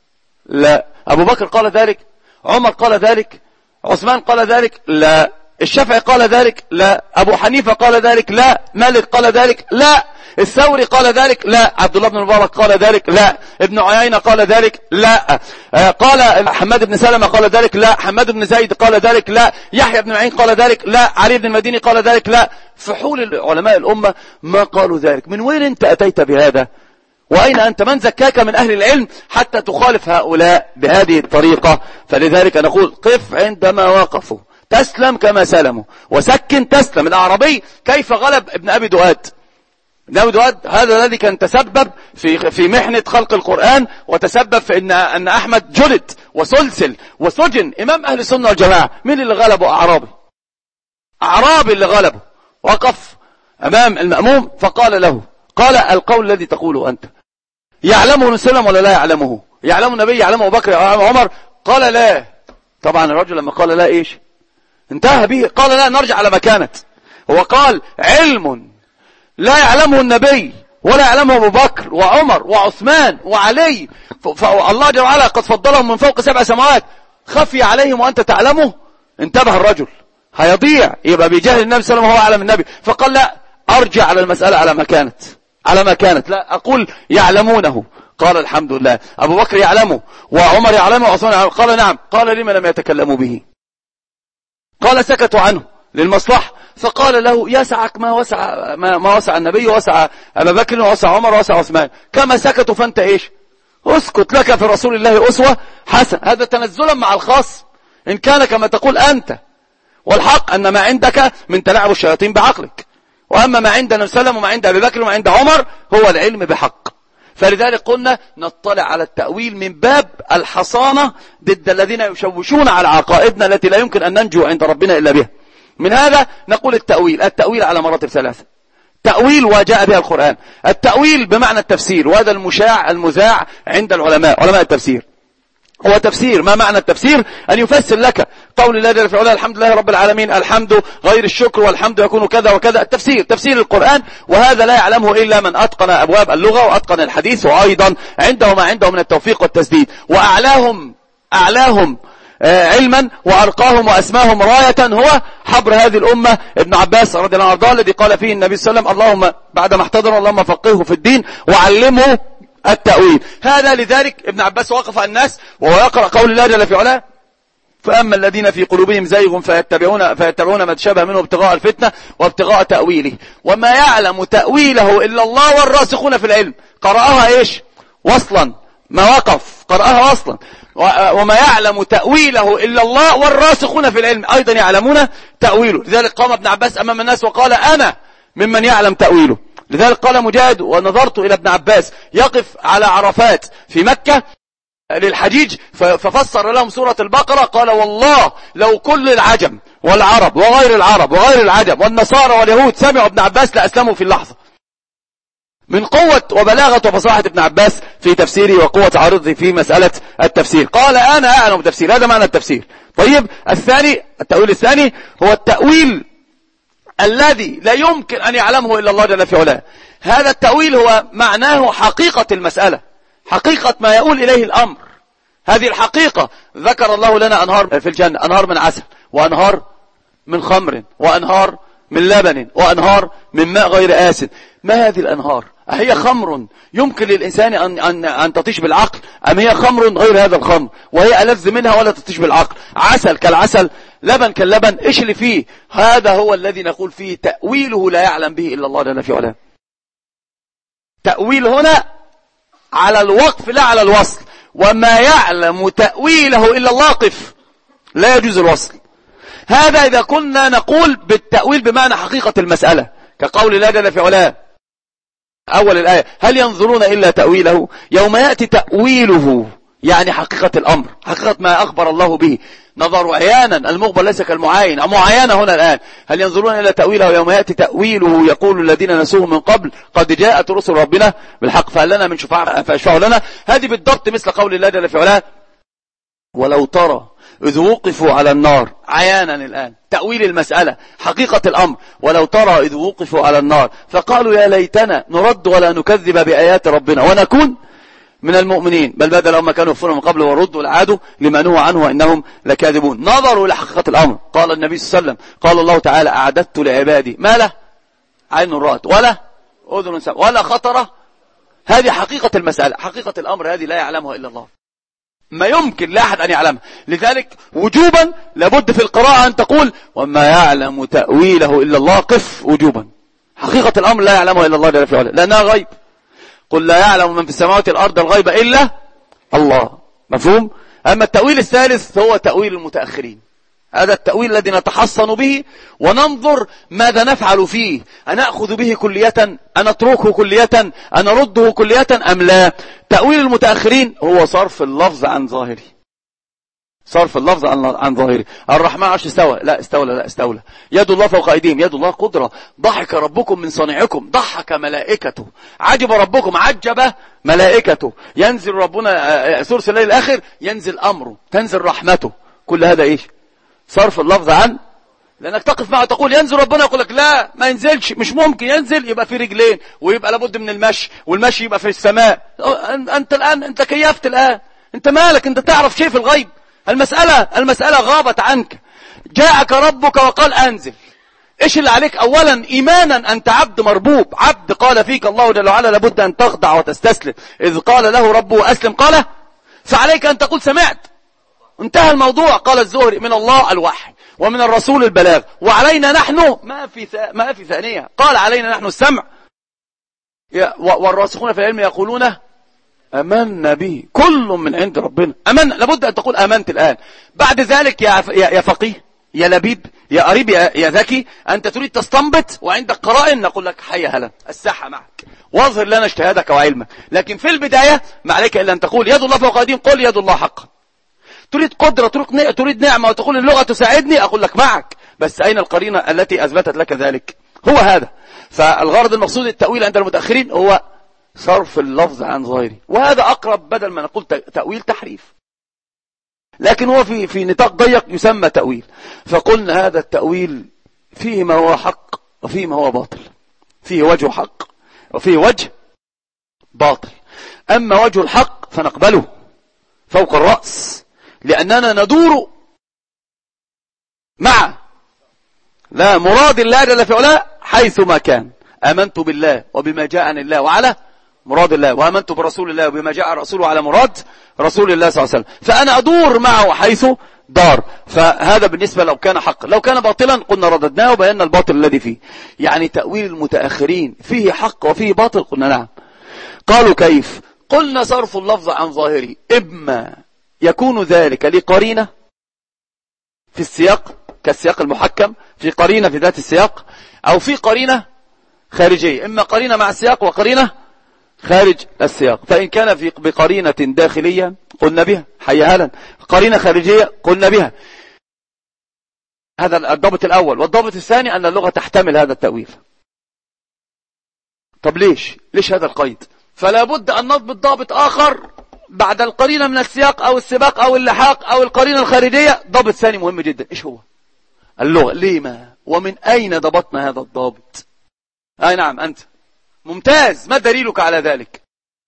[SPEAKER 1] لا. أبو بكر قال ذلك؟ عمر قال ذلك؟ عثمان قال ذلك؟ لا. الشافعي قال ذلك؟ لا. أبو حنيفة قال ذلك؟ لا. مالك قال ذلك؟ لا. الثوري قال ذلك؟ لا. عبد الله بن المبارك قال ذلك؟ لا. ابن عيينة قال ذلك؟ لا. آه قال حماد بن سلمة قال ذلك؟ لا. حماد بن زيد قال ذلك؟ لا. يحيى بن معين قال ذلك؟ لا. علي بن المديني قال ذلك؟ لا. فحول علماء الأمة ما قالوا ذلك. من وين انت أتيت بهذا؟ وأين أنت؟ من زكاك من أهل العلم حتى تخالف هؤلاء بهذه الطريقة؟ فلذلك نقول قف عندما وقفوا، تسلم كما سلموا، وسكن تسلم. الأعرابي كيف غلب ابن أبي دؤاد؟ ابن أبي دؤاد هذا الذي كان تسبب في في محنة خلق القرآن، وتسبب في أن أن أحمد جلد وسلسل وسجن، إمام أهل السنة والجماعة. مين اللي غلبه؟ أعرابي. أعرابي اللي غلبه. وقف أمام المأموم فقال له، قال القول الذي تقوله أنت يعلمه نسلم ولا لا يعلمه؟ يعلمه النبي، يعلمه أبو بكر، يعلمه عمر؟ قال لا. طبعا الرجل لما قال لا إيش انتهى به؟ قال لا نرجع على ما كانت. هو قال علم لا يعلمه النبي ولا يعلمه أبو بكر وعمر وعثمان وعلي، فالله جل وعلا قد فضلهم من فوق سبع سماوات، خفي عليهم وأنت تعلمه. انتبه الرجل هيضيع، يبقى بيجاهل النبي صلى الله عليه وسلم وهو أعلم النبي. فقال لا أرجع على المسألة على ما كانت، على ما كانت، لا أقول يعلمونه. قال الحمد لله. أبو بكر يعلمه وعمر يعلمه وعثمان يعلمه. قال نعم. قال لما لم يتكلموا به؟ قال سكتوا عنه للمصلحة. فقال له يسعك ما وسع ما, ما وسع النبي ووسع أبا بكر ووسع عمر ووسع عثمان، كما سكتوا فأنت إيش؟ اسكت، لك في رسول الله أسوة حسن. هذا تنزلا مع الخاص إن كان كما تقول أنت، والحق أن ما عندك من تلاعب الشياطين بعقلك، وأما ما عند النبي صلى الله عليه وسلم وما عند أبي بكر وما عند عمر هو العلم بحق. فلذلك قلنا نطلع على التأويل من باب الحصانة ضد الذين يشوشون على عقائدنا التي لا يمكن أن ننجو عند ربنا إلا بها. من هذا نقول التأويل. التأويل على مراتب ثلاثة. تأويل وجاء بها القرآن، التأويل بمعنى التفسير، وهذا المشاع المذاع عند العلماء علماء التفسير. هو تفسير. ما معنى التفسير؟ أن يفسر لك قول الله جل في علاه الحمد لله رب العالمين، الحمد غير الشكر، والحمد يكون كذا وكذا. التفسير تفسير القرآن، وهذا لا يعلمه إلا من أتقن أبواب اللغة وأتقن الحديث، وأيضا عنده ما عنده من التوفيق والتسديد. وأعلاهم أعلاهم علما وأرقاهم وأسماهم راية هو حبر هذه الأمة ابن عباس رضي الله عنه، الذي قال فيه النبي صلى الله عليه وسلم اللهم بعدما احتضر اللهم فقهه في الدين وعلمه التأويل. هذا لذلك ابن عباس وقف الناس وهو يقرأ قول الله جل في علاه فأما الذين في قلوبهم زيغ فيتبعون, فيتبعون ما تشابه منه ابتغاء الفتنة وابتغاء تأويله وما يعلم تأويله إلا الله والراسخون في العلم. قرأها إيش وصلا، ما وقف قرأها وصلا. وما يعلم تأويله إلا الله والراسخون في العلم أيضا يعلمون تأويله. لذلك قام ابن عباس أمام الناس وقال أنا ممن يعلم تأويله. لذلك قال مجاهد ونظرت إلى ابن عباس يقف على عرفات في مكة للحجيج ففسر لهم سورة البقرة، قال والله لو كل العجم والعرب وغير العرب وغير العجم والنصارى واليهود سمعوا ابن عباس لأسلموا في اللحظة، من قوة وبلاغة وفصاحة ابن عباس في تفسيره وقوة عرضه في مسألة التفسير. قال أنا أعلم تفسير، هذا معنى التفسير. طيب الثاني، التأويل الثاني هو التأويل الذي لا يمكن أن يعلمه إلا الله جل في علاه. هذا التأويل هو معناه حقيقة المسألة، حقيقة ما يقول إليه الأمر. هذه الحقيقة ذكر الله لنا أنهار في الجنة، أنهار من عسل وأنهار من خمر وأنهار من لبن وأنهار من ماء غير آسن. ما هذه الأنهار؟ هي خمر يمكن للإنسان أن, أن, أن تطيش بالعقل، أم هي خمر غير هذا الخمر وهي ألذ منها ولا تطيش بالعقل؟ عسل كالعسل، لبن كاللبن، إيش اللي فيه؟ هذا هو الذي نقول فيه تأويله لا يعلم به إلا الله جل في علاه. تأويل هنا على الوقف لا على الوصل. وما يعلم تأويله إلا الله قف، لا يجوز الوصل. هذا إذا كنا نقول بالتأويل بمعنى حقيقة المسألة، كقول الله جل في علاه أول الآية هل ينظرون إلا تأويله يوم يأتي تأويله، يعني حقيقة الأمر، حقيقة ما أخبر الله به. نظر عيانا، المخبر ليس كالمعاين، معاينة هنا الآن. هل ينظرون إلا تأويله يوم يأتي تأويله يقول الذين نسوه من قبل قد جاءت رسل ربنا بالحق فهل لنا من شفاعة فاشفعوا لنا. هذه بالضبط مثل قول الله جل في علاه ولو ترى إذ وقفوا على النار، عيانا الآن تأويل المسألة، حقيقة الأمر. ولو ترى إذ وقفوا على النار فقالوا يا ليتنا نرد ولا نكذب بآيات ربنا ونكون من المؤمنين بل بدل لهم ما كانوا يكفرون من قبل وردوا العادوا لما نهوا عنه وإنهم لكاذبون. نظروا إلى حقيقة الأمر. قال النبي صلى الله عليه وسلم قال الله تعالى أعددت لعبادي ما له عين رأت ولا أذن سمعت ولا خطر. هذه حقيقة المسألة، حقيقة الأمر هذه لا يعلمها إلا الله، ما يمكن لا أحد أن يعلمها. لذلك وجوبا لابد في القراءة أن تقول وما يعلم تأويله إلا الله قف وجوبا. حقيقة الأمر لا يعلمها إلا الله جل في علاه لأنها غيب. قل لا يعلم من في السماوات الأرض الغيب إلا الله. مفهوم؟ أما التأويل الثالث هو تأويل المتأخرين. هذا التأويل الذي نتحصن به وننظر ماذا نفعل فيه، أن أخذ به كلية، أن أتركه كلية، أن أرده كلية أم لا. تأويل المتأخرين هو صرف اللفظ عن ظاهره، صرف اللفظ عن ظاهره. الرحمن عرش استوى، لا استولى، لا استولى. يد الله فوق أيديهم، يد الله قدرة. ضحك ربكم من صنعكم، ضحك ملائكته. عجب ربكم، عجب ملائكته. ينزل ربنا ثلث الليل الآخر ينزل أمره، تنزل رحمته. كل هذا إيش؟ صرف اللفظ عن، لأنك تقف معه تقول ينزل ربنا يقول لك لا ما ينزلش، مش ممكن ينزل، يبقى في رجلين ويبقى لابد من المشي، والمشي يبقى في السماء. أنت الآن أنت كيفت الآن، أنت مالك، أنت تعرف شيء في الغيب. المسألة المسألة غابت عنك. جاءك ربك وقال أنزل. إيش اللي عليك؟ أولا إيمانا أنت عبد مربوب، عبد قال فيك الله جل وعلا لابد أن تخضع وتستسلم. إذ قال له ربه أسلم قال فعليك أن تقول سمعت، انتهى الموضوع. قال الزهري من الله الوحي ومن الرسول البلاغ وعلينا نحن ما في ما في ثانية. قال علينا نحن السمع والراسخون في العلم يقولون أمنا به كل من عند ربنا. أمن، لابد أن تقول آمنت الآن. بعد ذلك يا يا فقيه يا لبيب يا قريب يا ذكي، أنت تريد تستنبط وعندك قرائن، نقول لك حي هلا الساحة معك واظهر لنا اجتهادك وعلمك. لكن في البداية ما عليك إلا أن تقول يد الله فوق أيديهم، قل يد الله حقا. تريد قدرة، تريد نعمة وتقول اللغة تساعدني، أقول لك معك، بس أين القرينة التي أثبتت لك ذلك؟ هو هذا. فالغرض المقصود التأويل عند المتأخرين هو صرف اللفظ عن ظاهره، وهذا أقرب بدل ما نقول تأويل تحريف. لكن هو في في نطاق ضيق يسمى تأويل. فقلنا هذا التأويل فيه ما هو حق وفيه ما هو باطل، فيه وجه حق وفيه وجه باطل. أما وجه الحق فنقبله فوق الرأس، لأننا ندور مع لا مراد الله جل في علاه حيث ما كان. آمنت بالله وبما جاء عن الله وعلى مراد الله، وآمنت برسول الله وبما جاء رسوله على مراد رسول الله صلى الله عليه وسلم، فأنا أدور معه حيث دار. فهذا بالنسبة لو كان حق. لو كان باطلا قلنا رددناه وبينا الباطل الذي فيه. يعني تأويل المتأخرين فيه حق وفيه باطل؟ قلنا نعم. قالوا كيف؟ قلنا صرف اللفظ عن ظاهره، إما يكون ذلك لقرينة في السياق كالسياق المحكم، في قرينة في ذات السياق، أو في قرينة خارجية، إما قرينة مع السياق وقرينة خارج السياق. فإن كان في بقرينة داخلية قلنا بها حيهالا، قرينة خارجية قلنا بها. هذا الضابط الأول. والضابط الثاني أن اللغة تحتمل هذا التأويل. طب ليش ليش هذا القيد؟ فلا بد أن نضبط ضابط آخر بعد القرينة من السياق أو السباق أو اللحاق أو القرينة الخارجية. ضابط ثاني مهم جدا. إيش هو؟ اللغة. لما ومن أين ضبطنا هذا الضابط؟ أي نعم أنت ممتاز. ما دليلك على ذلك؟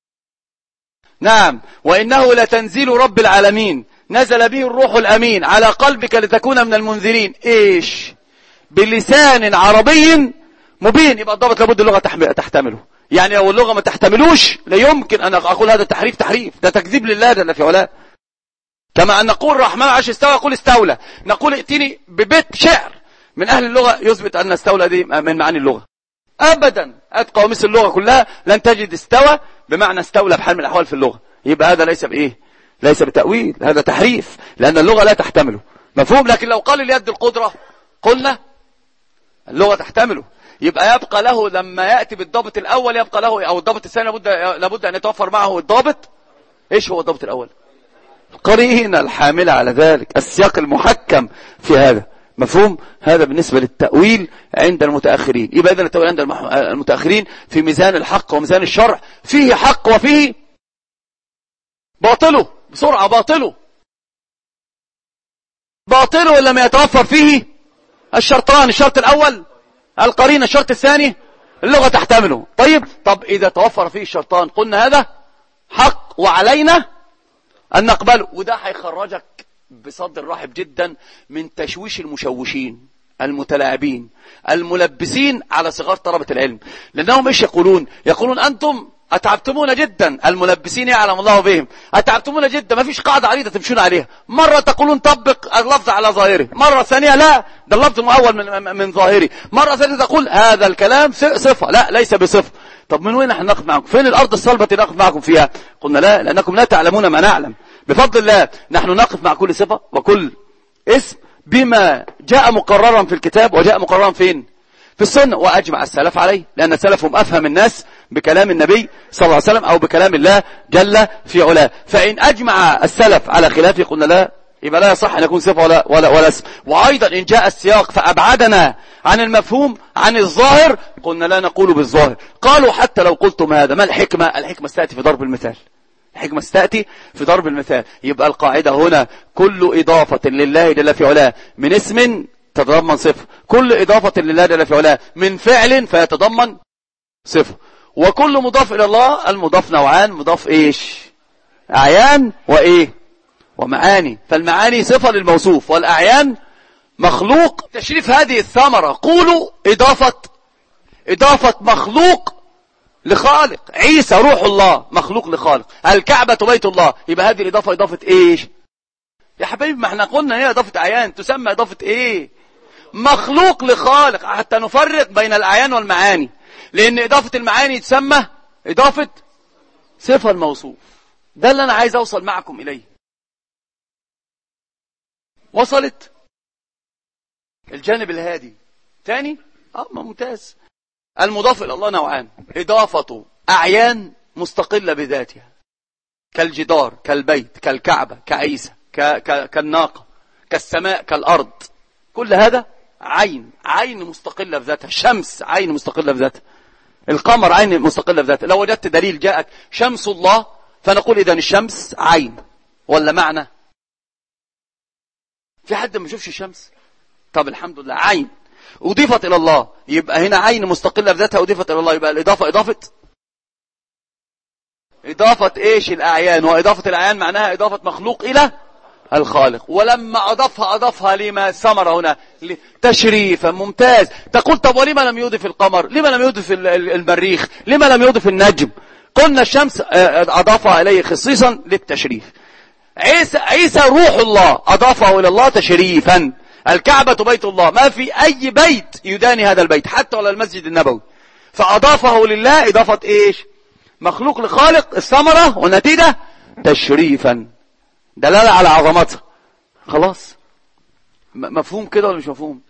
[SPEAKER 1] نعم، وإنه لتنزيل رب العالمين نزل به الروح الأمين على قلبك لتكون من المنذرين. إيش؟ بلسان عربي مبين. يبقى الضابط لابد اللغة تحتمله. يعني لو اللغة ما تحتملوش لا يمكن أن أقول هذا تحريف. تحريف ده تكذيب لله جل في علاه. كما أن نقول الرحمن عاش استوى يقول استولى، نقول ائتني ببيت شعر من أهل اللغة يثبت أن استولى دي من معاني اللغة. أبدا. أتقى مثل اللغة كلها لن تجد استوى بمعنى استولى بحال من الأحوال في اللغة. يبقى هذا ليس بإيه؟ ليس بتأويل، هذا تحريف، لأن اللغة لا تحتمله. مفهوم؟ لكن لو قال اليد القدرة قلنا اللغة تحتمله. يبقى يبقى له لما يأتي بالضابط الأول يبقى له، أو الضابط الثاني لابد لابد أن يتوفر معه الضابط. إيش هو الضابط الأول؟ القرينة الحاملة على ذلك، السياق المحكم في هذا. مفهوم؟ هذا بالنسبة للتأويل عند المتأخرين. يبقى إذن التأويل عند المتأخرين في ميزان الحق وميزان الشرع فيه حق وفيه باطله. بسرعة باطله باطله لما يتوفر فيه الشرطان. الشرط الأول القرينة، الشرط الثاني اللغة تحتمله. طيب طب إذا توفر فيه الشرطان قلنا هذا حق وعلينا أن نقبله. وده هيخرجك بصدر رحب جدا من تشويش المشوشين المتلاعبين الملبسين على صغار طلبة العلم. لأنهم إيش يقولون؟ يقولون أنتم أتعبتمونا جدا. الملبسين يعلم الله بهم. أتعبتمونا جدا، ما فيش قاعدة عريضة تمشون عليها. مرة تقولون طبق اللفظ على ظاهره، مرة ثانية لا ده اللفظ المؤول من, من ظاهره، مرة ثالثة تقول هذا الكلام صفة، لا ليس بصفة. طب من وين نحن ناخذ معكم؟ فين الأرض الصلبة اللي ناخذ معكم فيها؟ قلنا لا، لأنكم لا تعلمون ما نعلم. بفضل الله نحن نقف مع كل صفة وكل اسم بما جاء مقررا في الكتاب وجاء مقررا فين؟ في السنة. وأجمع السلف عليه، لأن السلف هم أفهم الناس بكلام النبي صلى الله عليه وسلم أو بكلام الله جل في علاه. فإن أجمع السلف على خلافه قلنا لا، يبقى لا يصح أن يكون صفة ولا, ولا, ولا اسم. وأيضا إن جاء السياق فأبعدنا عن المفهوم عن الظاهر قلنا لا نقول بالظاهر. قالوا حتى لو قلتم هذا ما الحكمة؟ الحكمة ستأتي في ضرب المثال. الحكمة ستأتي في ضرب المثال. يبقى القاعدة هنا كل إضافة لله جل في علاه من اسم تتضمن صفة، كل إضافة لله جل في علاه من فعل فيتضمن صفة. وكل مضاف إلى الله، المضاف نوعان، مضاف إيش؟ أعيان وإيه؟ ومعاني. فالمعاني صفة للموصوف والأعيان مخلوق. تشريف هذه الثمرة قولوا إضافة إضافة مخلوق لخالق. عيسى روح الله مخلوق لخالق، الكعبة بيت الله. يبقى هذه الإضافة إضافة إيش يا حبيبي؟ ما احنا قلنا هي إضافة أعيان، تسمى إضافة إيه؟ مخلوق لخالق، حتى نفرق بين الأعيان والمعاني. لأن إضافة المعاني تسمى إضافة صفة الموصوف. ده اللي أنا عايز أوصل معكم إليه. وصلت؟ الجانب الهادي تاني اه ممتاز. المضاف إلى الله نوعان: إضافة أعيان مستقلة بذاتها كالجدار كالبيت كالكعبة كعيسى ك... ك... كالناقة كالسماء كالأرض. كل هذا عين عين مستقلة بذاتها. الشمس عين مستقلة بذاتها، القمر عين مستقلة بذاتها. لو وجدت دليل جاءك شمس الله فنقول إذن الشمس عين ولا معنى؟ في حد ما يشوفش الشمس؟ طب الحمد لله، عين أضيفت إلى الله، يبقى هنا عين مستقلة بذاتها أضيفت إلى الله، يبقى الإضافة إضافة إضافة إيش؟ الأعيان. وإضافة الأعيان معناها إضافة مخلوق إلى الخالق. ولما أضافها أضافها لما ثمر هنا تشريفا. ممتاز. تقول طب ولما لم يضف القمر؟ لما لم يضف المريخ؟ لما لم يضف النجم؟ قلنا الشمس أضافها إليه خصيصا للتشريف. عيسى, عيسى روح الله أضافه إلى الله تشريفا. الكعبة بيت الله، ما في أي بيت يداني هذا البيت حتى ولا المسجد النبوي، فأضافه لله إضافة إيش؟ مخلوق لخالق، الثمرة والنتيجة تشريفا، دلالة على عظمته. خلاص مفهوم كده ولا مش مفهوم؟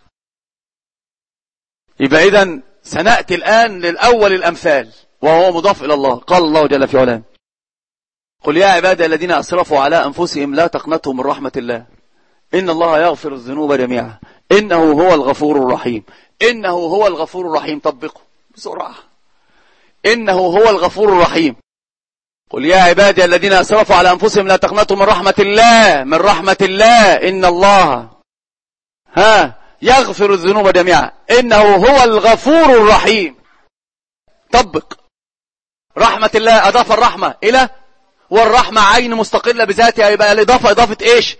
[SPEAKER 1] يبقى إذن سنأتي الآن للأول الأمثال وهو مضاف إلى الله. قال الله جل في علاه: قل يا عبادي الذين أسرفوا على أنفسهم لا تقنطوا من رحمة الله إن الله يغفر الذنوب جميعا إنه هو الغفور الرحيم. إنه هو الغفور الرحيم، طبقه بسرعة. إنه هو الغفور الرحيم. قل يا عبادي الذين أسرفوا على أنفسهم لا تقنطوا من رحمة الله من رحمة الله إن الله ها يغفر الذنوب جميعا إنه هو الغفور الرحيم. طبق رحمة الله، أضاف الرحمة إلى، والرحمة عين مستقلة بذاتها، يبقى الإضافة إضافة إيش؟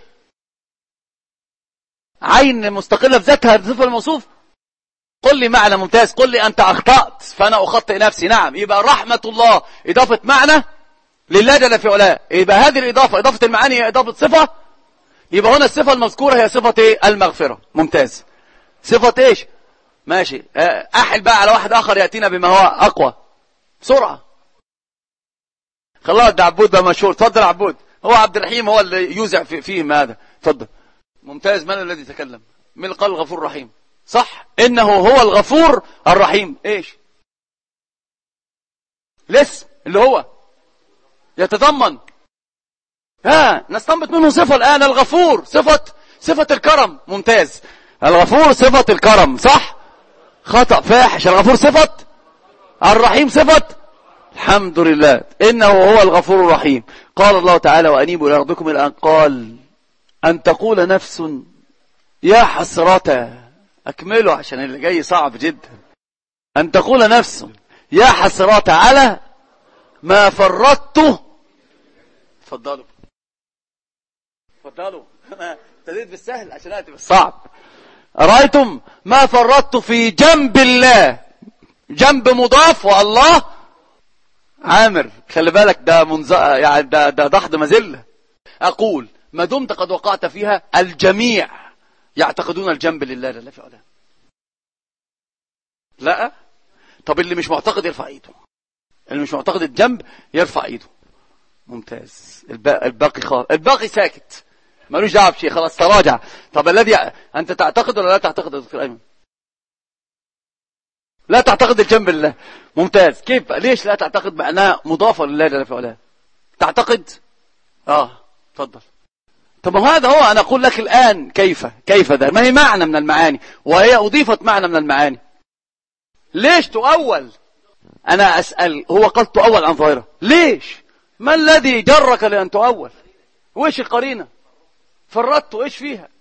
[SPEAKER 1] عين مستقلة بذاتها بصفة الموصوف. قل لي معنى. ممتاز. قل لي أنت أخطأت فأنا أخطئ نفسي. نعم، يبقى رحمة الله إضافة معنى لله جل في علاه، يبقى هذه الإضافة إضافة المعاني هي إضافة صفة. يبقى هنا الصفة المذكورة هي صفة إيه؟ المغفرة. ممتاز. صفة إيش؟ ماشي. أحل بقى على واحد آخر يأتينا بما هو أقوى بسرعة. خلاص ده عبود بقى مشهور. تفضل عبود. هو عبد الرحيم هو اللي يوزع في فيهم هذا. تفضل. ممتاز. من الذي تكلم؟ من قال الغفور الرحيم؟ صح. إنه هو الغفور الرحيم. إيش الاسم اللي هو يتضمن ها نستنبط منه صفة الآن. الغفور صفة صفة الكرم. ممتاز. الغفور صفة الكرم. صح. خطأ فاحش. الغفور صفة، الرحيم صفة. الحمد لله. إنه هو الغفور الرحيم. قال الله تعالى: وأنيبوا إلى ربكم الآن. قال: أن تقول نفس يا حسرة. أكمله عشان اللي جاي صعب جدا. أن تقول نفس يا حسرة على ما فرطت. تفضلوا تفضلوا. أنا ابتديت بالسهل عشان أتي بالصعب. أرأيتم ما فرطت في جنب الله. جنب مضاف والله عامر. خلي بالك ده منز... يعني ده ده ضحض مذلة. أقول ما دمت قد وقعت فيها الجميع يعتقدون الجنب لله جل في علاه. لا. طب اللي مش معتقد يرفع ايده. اللي مش معتقد الجنب يرفع ايده. ممتاز. الباقي خالص. الباقي ساكت مالوش دعوه بشيء. خلاص تراجع. طب الذي انت تعتقد ولا لا تعتقد يا دكتور ايمن؟ لا تعتقد الجنب لله. ممتاز. كيف؟ ليش لا تعتقد معناه مضافه لله جل في علاه؟ تعتقد اه تفضل. طب هذا هو. أنا أقول لك الآن كيف كيف ده ما هي معنى من المعاني وهي أضيفت معنى من المعاني. ليش تؤول؟ أنا أسأل. هو قال تؤول عن ظاهرة. ليش؟ ما الذي جرك لأن تؤول؟ وإيش القرينة؟ فرطت إيش فيها؟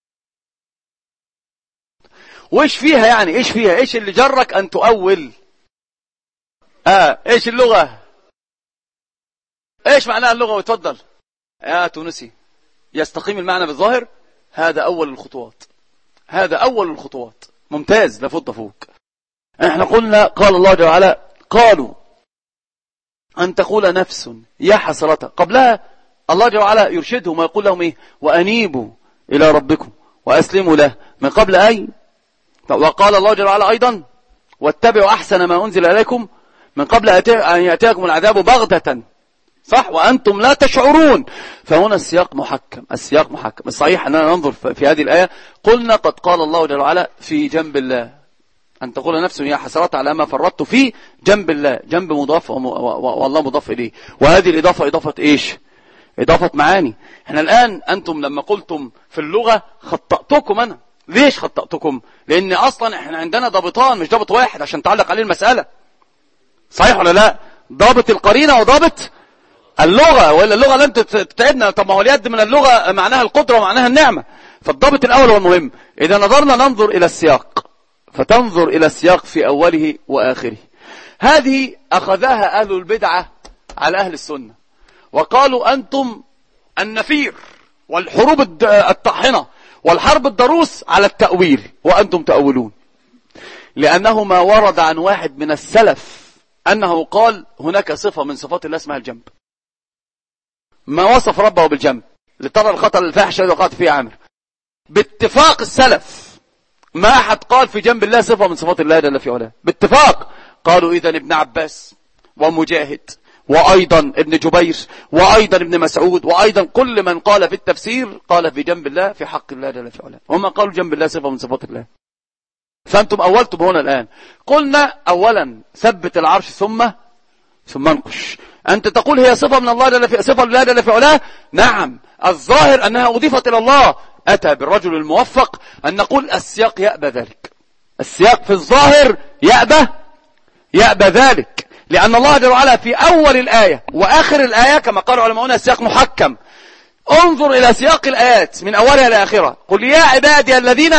[SPEAKER 1] وإيش فيها يعني؟ إيش فيها؟ إيش اللي جرك أن تؤول؟ آه إيش اللغة؟ إيش معناها اللغة؟ وتفضل يا تونسي. يستقيم المعنى بالظاهر. هذا أول الخطوات. هذا أول الخطوات. ممتاز. لفض فوق. احنا قلنا قال الله جل وعلا: قالوا أن تقول نفس يا حسرة. قبلها الله جل وعلا يرشدهم ويقول لهم إيه؟ وأنيبوا إلى ربكم وأسلموا له من قبل أي. وقال الله جل وعلا أيضا: واتبعوا أحسن ما أنزل إليكم من قبل أن يأتيكم العذاب بغتة. صح. وأنتم لا تشعرون. فهنا السياق محكم. السياق محكم. الصحيح أننا ننظر في هذه الآية. قلنا قد قال الله جل وعلا في جنب الله. أن تقول نفس يا حسرات على ما فرطت في جنب الله. جنب مضاف والله مضاف إليه. وهذه الإضافة إضافة إيش؟ إضافة معاني. احنا الآن أنتم لما قلتم في اللغة خطأتكم. أنا ليش خطأتكم؟ لأن أصلا احنا عندنا ضابطان مش ضابط واحد عشان تعلق عليه المسألة. صحيح ولا لا؟ ضابط القرينة وضابط اللغة. ولا اللغة لن تتعبنا. طب ما هو اليد من اللغة معناها القدرة ومعناها النعمة. فالضابط الأول هو المهم. إذا نظرنا ننظر إلى السياق، فتنظر إلى السياق في أوله وآخره. هذه أخذها أهل البدعة على أهل السنة، وقالوا أنتم النفير والحروب الطاحنة والحرب الضروس على التأويل، وأنتم تأولون. لأنه ما ورد عن واحد من السلف أنه قال هناك صفة من صفات الله اسمها الجنب، ما وصف ربه بالجنب لترى الخطر الفاحش الذي وقعت فيه عامر. باتفاق السلف ما أحد قال في جنب الله صفة من صفات الله جل في علاه، باتفاق. قالوا إذن ابن عباس ومجاهد وأيضا ابن جبير وأيضا ابن مسعود وأيضا كل من قال في التفسير قال في جنب الله في حق الله جل في علاه، هم قالوا جنب الله صفة من صفات الله. فأنتم أولتم هنا الآن. قلنا أولا ثبت العرش ثم ثم انقش. أنت تقول هي صفة من الله جل في صفة لله جل في علاه. نعم، الظاهر أنها أضيفت إلى الله. أتى بالرجل الموفق أن نقول السياق يأبى ذلك. السياق في الظاهر يأبى يأبى ذلك، لأن الله جل وعلا في أول الآية وآخر الآية كما قالوا علماؤنا السياق محكم. انظر إلى سياق الآيات من أولها إلى آخرها. قل يا عبادي الذين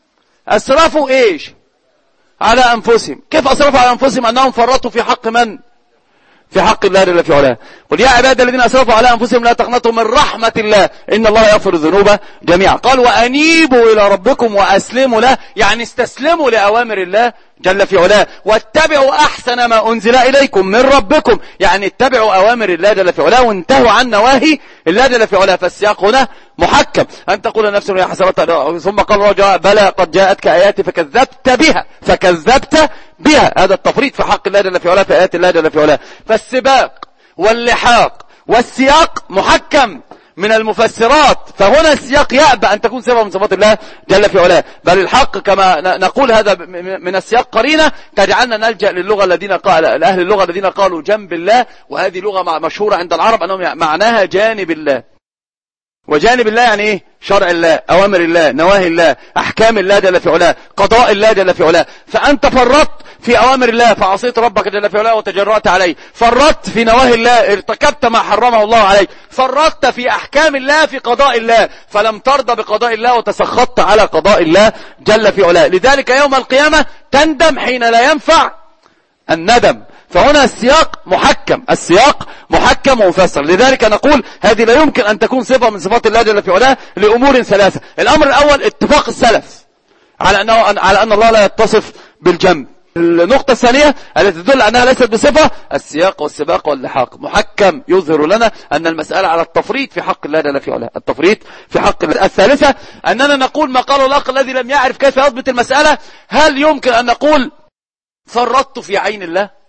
[SPEAKER 1] أسرفوا إيش على أنفسهم. كيف أسرفوا على أنفسهم؟ أنهم فرطوا في حق من؟ في حق الله جل في علاه. قل يا عبادي الذين أسرفوا على أنفسهم لا تقنطوا من رحمة الله إن الله يغفر الذنوب جميعا. قال وأنيبوا إلى ربكم وأسلموا له، يعني استسلموا لأوامر الله جل في علاه. واتبعوا أحسن ما أنزل إليكم من ربكم، يعني اتبعوا أوامر الله جل في علاه وانتهوا عن نواهي الله جل في علاه. فالسياق هنا محكم. أن تقول نفس يا حسرات، ثم قال رجاء بلى قد جاءتك آياتي فكذبت بها فكذبت بها. هذا التفريط في حق الله جل في علاه في آيات الله جل في علاه. فالسباق واللحاق والسياق محكم من المفسرات. فهنا السياق يأبى أن تكون صفة من صفات الله جل في علاه، بل الحق كما نقول هذا من السياق قرينة تجعلنا نلجأ للغة الذين قال أهل اللغة الذين قالوا جنب الله، وهذه لغة مشهورة عند العرب أنهم معناها جانب الله. وجانب الله يعني ايه؟ شرع الله، اوامر الله، نواهي الله، احكام الله جل في علاه، قضاء الله جل في علاه. فانت فرطت في اوامر الله فعصيت ربك جل في علاه وتجرأت عليه، فرطت في نواهي الله ارتكبت ما حرمه الله عليك، فرطت في احكام الله في قضاء الله فلم ترضى بقضاء الله وتسخطت على قضاء الله جل في علاه. لذلك يوم القيامة تندم حين لا ينفع الندم. فهنا السياق محكم، السياق محكم ومفسر. لذلك نقول هذه لا يمكن أن تكون صفة من صفات الله جل في علاه لأمور ثلاثة. الأمر الأول اتفاق السلف على أنه على أن الله لا يتصف بالجنب. النقطة الثانية التي تدل أنها ليست بصفة السياق والسباق واللحاق محكم يظهر لنا أن المسألة على التفريط في حق الله جل في علاه، التفريط في حق الله. الثالثة أننا نقول ما قاله الأخ الذي لم يعرف كيف يضبط المسألة، هل يمكن أن نقول فرطت في عين الله؟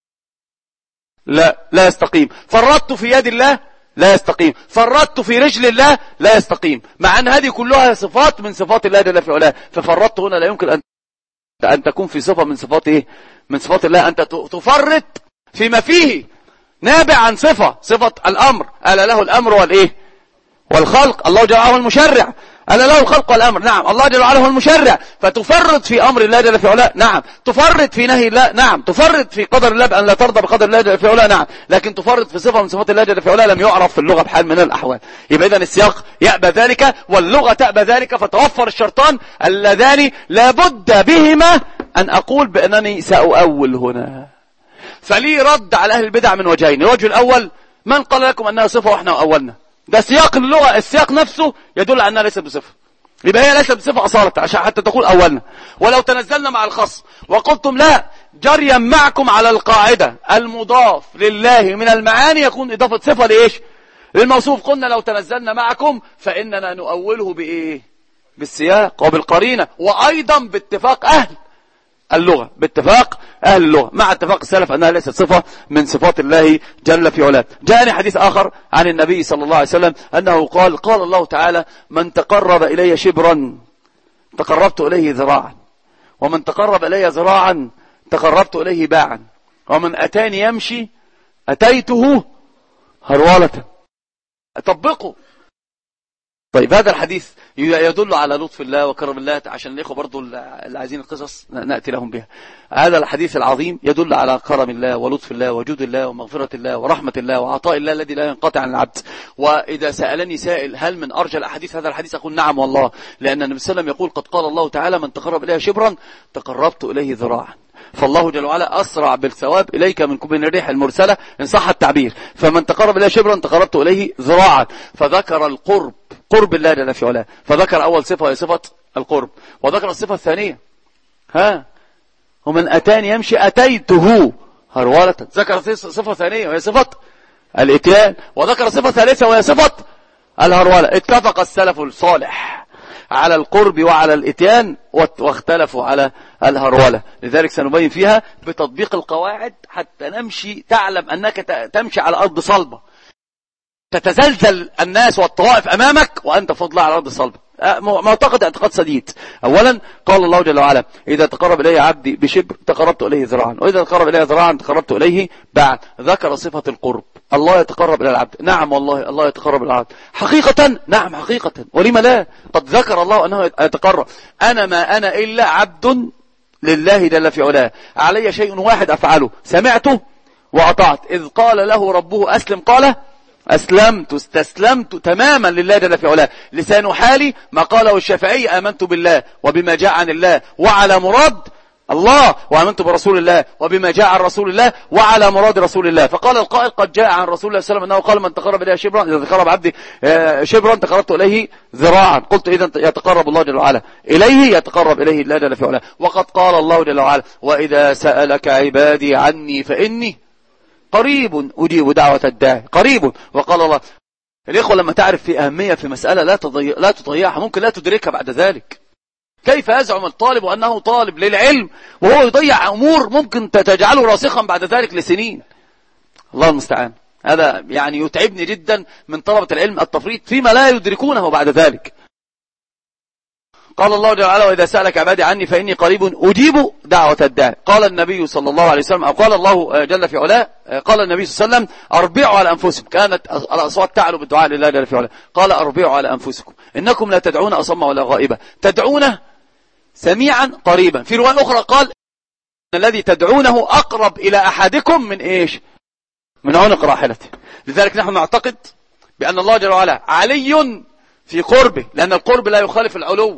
[SPEAKER 1] لا لا يستقيم. فرطت في يد الله؟ لا يستقيم. فرطت في رجل الله؟ لا يستقيم، مع أن هذه كلها صفات من صفات الله جل في علاه. ففرطت هنا لا يمكن أن أن تكون في صفة من صفات إيه؟ من صفات الله. أنت تفرط فيما فيه نابع عن صفة صفة الأمر. ألا له الأمر والإيه والخلق. الله جل وعلا المشرع. ألا له الخلق والأمر. نعم الله جل وعلا هو المشرع. فتفرط في أمر الله جل في علاه. نعم. تفرط في نهي الله. نعم. تفرط في قدر الله بأن لا ترضى بقدر الله جل في علاه. نعم. لكن تفرط في صفة من صفات الله جل في علاه لم يعرف في اللغة بحال من الأحوال. يبقى إذن السياق يأبى ذلك واللغة تأبى ذلك، فتوفر الشرطان اللذان لابد بهما أن أقول بأنني سأؤول هنا. فلي رد على أهل البدع من وجهين. الوجه الأول من قال لكم أنها صفة وإحنا أولنا؟ ده سياق اللغة، السياق نفسه يدل على أنها ليست بصفة. يبقى هي ليست بصفة أصالة عشان حتى تقول أولنا. ولو تنزلنا مع الخصم وقلتم لا جريا معكم على القاعدة المضاف لله من المعاني يكون إضافة صفة لإيش؟ للموصوف. قلنا لو تنزلنا معكم فإننا نؤوله بإيه؟ بالسياق وبالقرينة، وأيضا باتفاق أهل اللغة، باتفاق أهل اللغة مع اتفاق السلف أنها ليست صفة من صفات الله جل في علاه. جاءني حديث آخر عن النبي صلى الله عليه وسلم أنه قال قال الله تعالى من تقرب إلي شبرا تقربت إليه ذراعا، ومن تقرب إلي ذراعا تقربت إليه باعا، ومن أتاني يمشي أتيته هرولة. أطبقه طيب هذا الحديث يدل على لطف الله وكرم الله، عشان الإخوة برضو اللي عايزين القصص نأتي لهم بها. هذا الحديث العظيم يدل على كرم الله ولطف الله وجود الله ومغفرة الله ورحمة الله وعطاء الله الذي لا ينقطع عن العبد. وإذا سألني سائل هل من أرجى الأحاديث هذا الحديث، أقول نعم والله، لأن النبي صلى الله عليه وسلم يقول قد قال الله تعالى من تقرب إليه شبرا تقربت إليه ذراعا. فالله جل وعلا أسرع بالثواب إليك من من الريح المرسلة إن صح التعبير. فمن تقرب إليه شبرا تقربت إليه ذراعا. فذكر القرب، قرب الله جل في علاه، فذكر أول صفة هي صفة القرب، وذكر الصفة الثانية ها ومن أتاني يمشي أتيته هرولة. ذكر صفة ثانية وهي صفة الإتيان، وذكر صفة ثالثة وهي صفة الهرولة. اتفق السلف الصالح على القرب وعلى الإتيان واختلفوا على الهرولة. لذلك سنبين فيها بتطبيق القواعد حتى نمشي، تعلم أنك تمشي على أرض صلبة، تتزلزل الناس والطوائف أمامك وأنت فضل على أرض صلبة. معتقد اعتقاد سديد. أولا قال الله جل وعلا إذا تقرب إليه عبدي بشبر تقربت إليه ذراعا، وإذا تقرب إليه ذراعا تقربت إليه بعد. ذكر صفة القرب، الله يتقرب إلى العبد. نعم والله الله يتقرب إلى العبد حقيقة، نعم حقيقة، ولما لا؟ قد ذكر الله أنه يتقرب. أنا ما أنا إلا عبد لله جل في علاه، علي شيء واحد أفعله، سمعته وأطعت. إذ قال له ربه أسلم قال أسلمت، استسلمت تماما لله جل في علاه. لسان حالي ما قاله الشافعي آمنت بالله وبما جاء عن الله وعلى مراد الله، وآمنت برسول الله وبما جاء عن رسول الله وعلى مراد رسول الله. فقال القائل قد جاء عن رسول الله صلى الله عليه وسلم أنه قال من تقرب إليه شبرا، إذا تقرب عبدي شبرا تقربت إليه ذراعا. قلت إذا يتقرب الله جل وعلا إليه يتقرب إليه الله جل في علاه. وقد قال الله جل وعلا وإذا سألك عبادي عني فإني قريب أجيب دعوة الداعي، قريب. وقال الله الإخوة لما تعرف في أهمية في مسألة لا تضيع لا تضيعها، ممكن لا تدركها بعد ذلك. كيف يزعم الطالب أنه طالب للعلم وهو يضيع أمور ممكن تجعله راسخا بعد ذلك لسنين؟ الله المستعان. هذا يعني يتعبني جدا من طلبة العلم التفريط فيما لا يدركونه بعد ذلك. قال الله جل وعلا وإذا سألك عبادي عني فإني قريب أجيب دعوة الداعي. قال النبي صلى الله عليه وسلم، أو قال الله جل في علاه، قال النبي صلى الله عليه وسلم أربعوا على أنفسكم. كانت الأصوات تعلو بالدعاء لله جل في علاه. قال أربعوا على أنفسكم إنكم لا تدعون أصم ولا غائبا، تدعونه سميعا قريبا. في رواية أخرى قال الذي تدعونه أقرب إلى أحدكم من إيش؟ من عنق راحلته. لذلك نحن نعتقد بأن الله جل وعلا علي في قربه، لأن القرب لا يخالف العلو.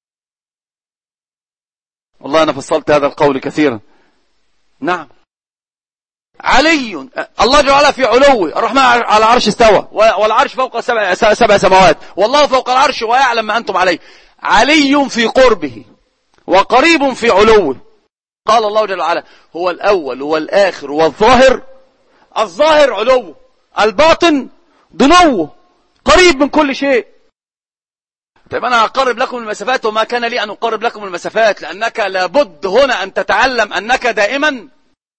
[SPEAKER 1] والله أنا فصلت هذا القول كثيرا. نعم علي، الله جل وعلا في علوه، الرحمن على العرش استوى والعرش فوق سبع, سبع سماوات والله فوق العرش ويعلم ما أنتم عليه. علي في قربه وقريب في علوه. قال الله جل وعلا هو الأول والآخر والظاهر. الظاهر علوه، الباطن دنوه، قريب من كل شيء. طيب أنا أقرب لكم المسافات وما كان لي أن أقرب لكم المسافات، لأنك لابد هنا أن تتعلم أنك دائما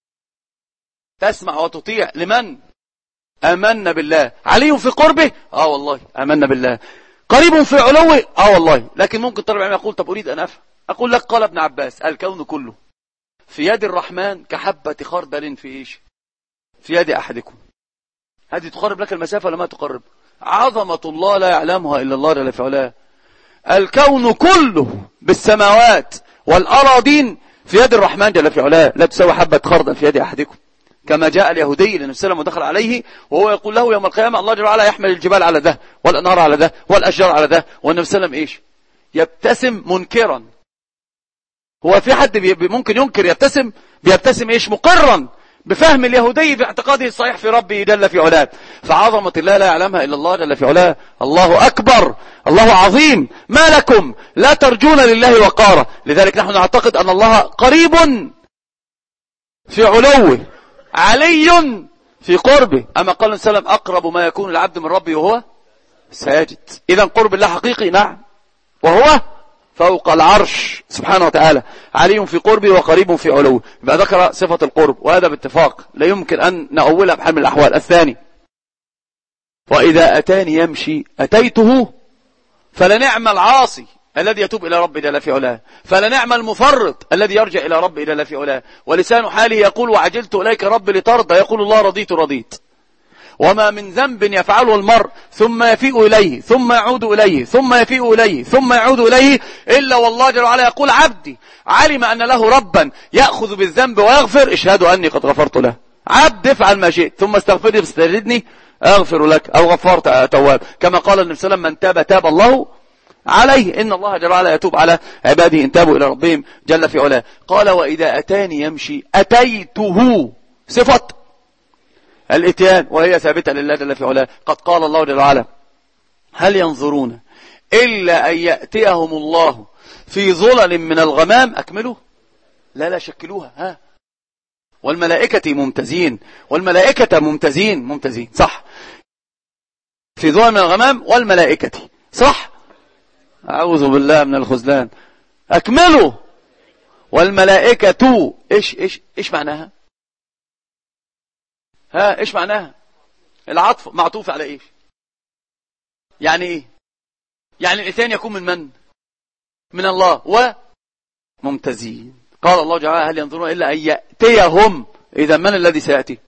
[SPEAKER 1] تسمع وتطيع لمن؟ آمنا بالله. علي في قربه آه والله آمنا بالله. قريب في علوه آه والله. لكن ممكن طالب علم يقول طب أريد أن أفهم. أقول لك قال ابن عباس الكون كله في يد الرحمن كحبة خردل في إيش؟ في يد أحدكم. هذه تقرب لك المسافة ولا ما تقرب؟ عظمة الله لا يعلمها إلا الله جل في علاه. الكون كله بالسماوات والأراضين في يد الرحمن جل في علاه، لا تساوي حبة خردل في يد أحدكم. كما جاء اليهودي للنبي صلى الله عليه وسلم ودخل عليه وهو يقول له يوم القيامة الله جل وعلا يحمل الجبال على ده والأنهار على ده والأشجار على ده، والنبي صلى الله عليه وسلم إيش؟ يبتسم منكرا. هو في حد ممكن ينكر يبتسم؟ بيبتسم إيش؟ مقرا بفهم اليهودي في اعتقاده الصحيح في ربه جل في علاه. فعظمة الله لا يعلمها إلا الله جل في علاه. الله أكبر، الله عظيم، ما لكم لا ترجون لله وقارا. لذلك نحن نعتقد أن الله قريب في علوه، علي في قربه. أما قال السلام أقرب ما يكون العبد من ربه وهو ساجد. إذا قرب الله حقيقي نعم، وهو فوق العرش سبحانه وتعالى. علي في قربه وقريب في علوه. يبقى ذكر صفة القرب، وهذا باتفاق لا يمكن أن نأولها بحال من الأحوال. الثاني وإذا أتاني يمشي أتيته. فلنعم العاصي الذي يتوب إلى رب جل في علاه، فلنعم المفرط الذي يرجع إلى رب جل في علاه. ولسان حاله يقول وعجلت إليك رب لترضى، يقول الله رضيت رضيت. وما من ذنب يفعله المرء ثم يفيء إليه ثم يعود إليه ثم يفيء إليه ثم يعود إليه إلا والله جل وعلا يقول عبدي علم أن له ربا يأخذ بالذنب ويغفر اشهدوا أني قد غفرت له. عبد افعل ما شئت ثم استغفرني فاستجدني أغفر لك أو غفرت تواب، كما قال النبي صلى الله عليه وسلم من تاب تاب الله عليه، إن الله جل وعلا يتوب على عباده إن تابوا إلى ربهم جل في علاه. قال وإذا أتاني يمشي أتيته، صفة الاتيان وهي ثابتة لله جل في علاه. قد قال الله جل وعلا هل ينظرون إلا أن يأتيهم الله في ظلل من الغمام، أكملوا لا لا شكلوها ها والملائكة ممتازين، والملائكة ممتازين ممتازين صح، في ظلل من الغمام والملائكة صح، أعوذ بالله من الخذلان، أكملوا والملائكة إيش إيش إيش معناها؟ ها إيش معناها؟ العطف معطوف على إيش؟ يعني إيه؟ يعني الإتيان يكون من من؟ من الله وممتازين. قال الله جل وعلا هل ينظرون إلا أن يأتيهم، إذا من الذي سيأتي؟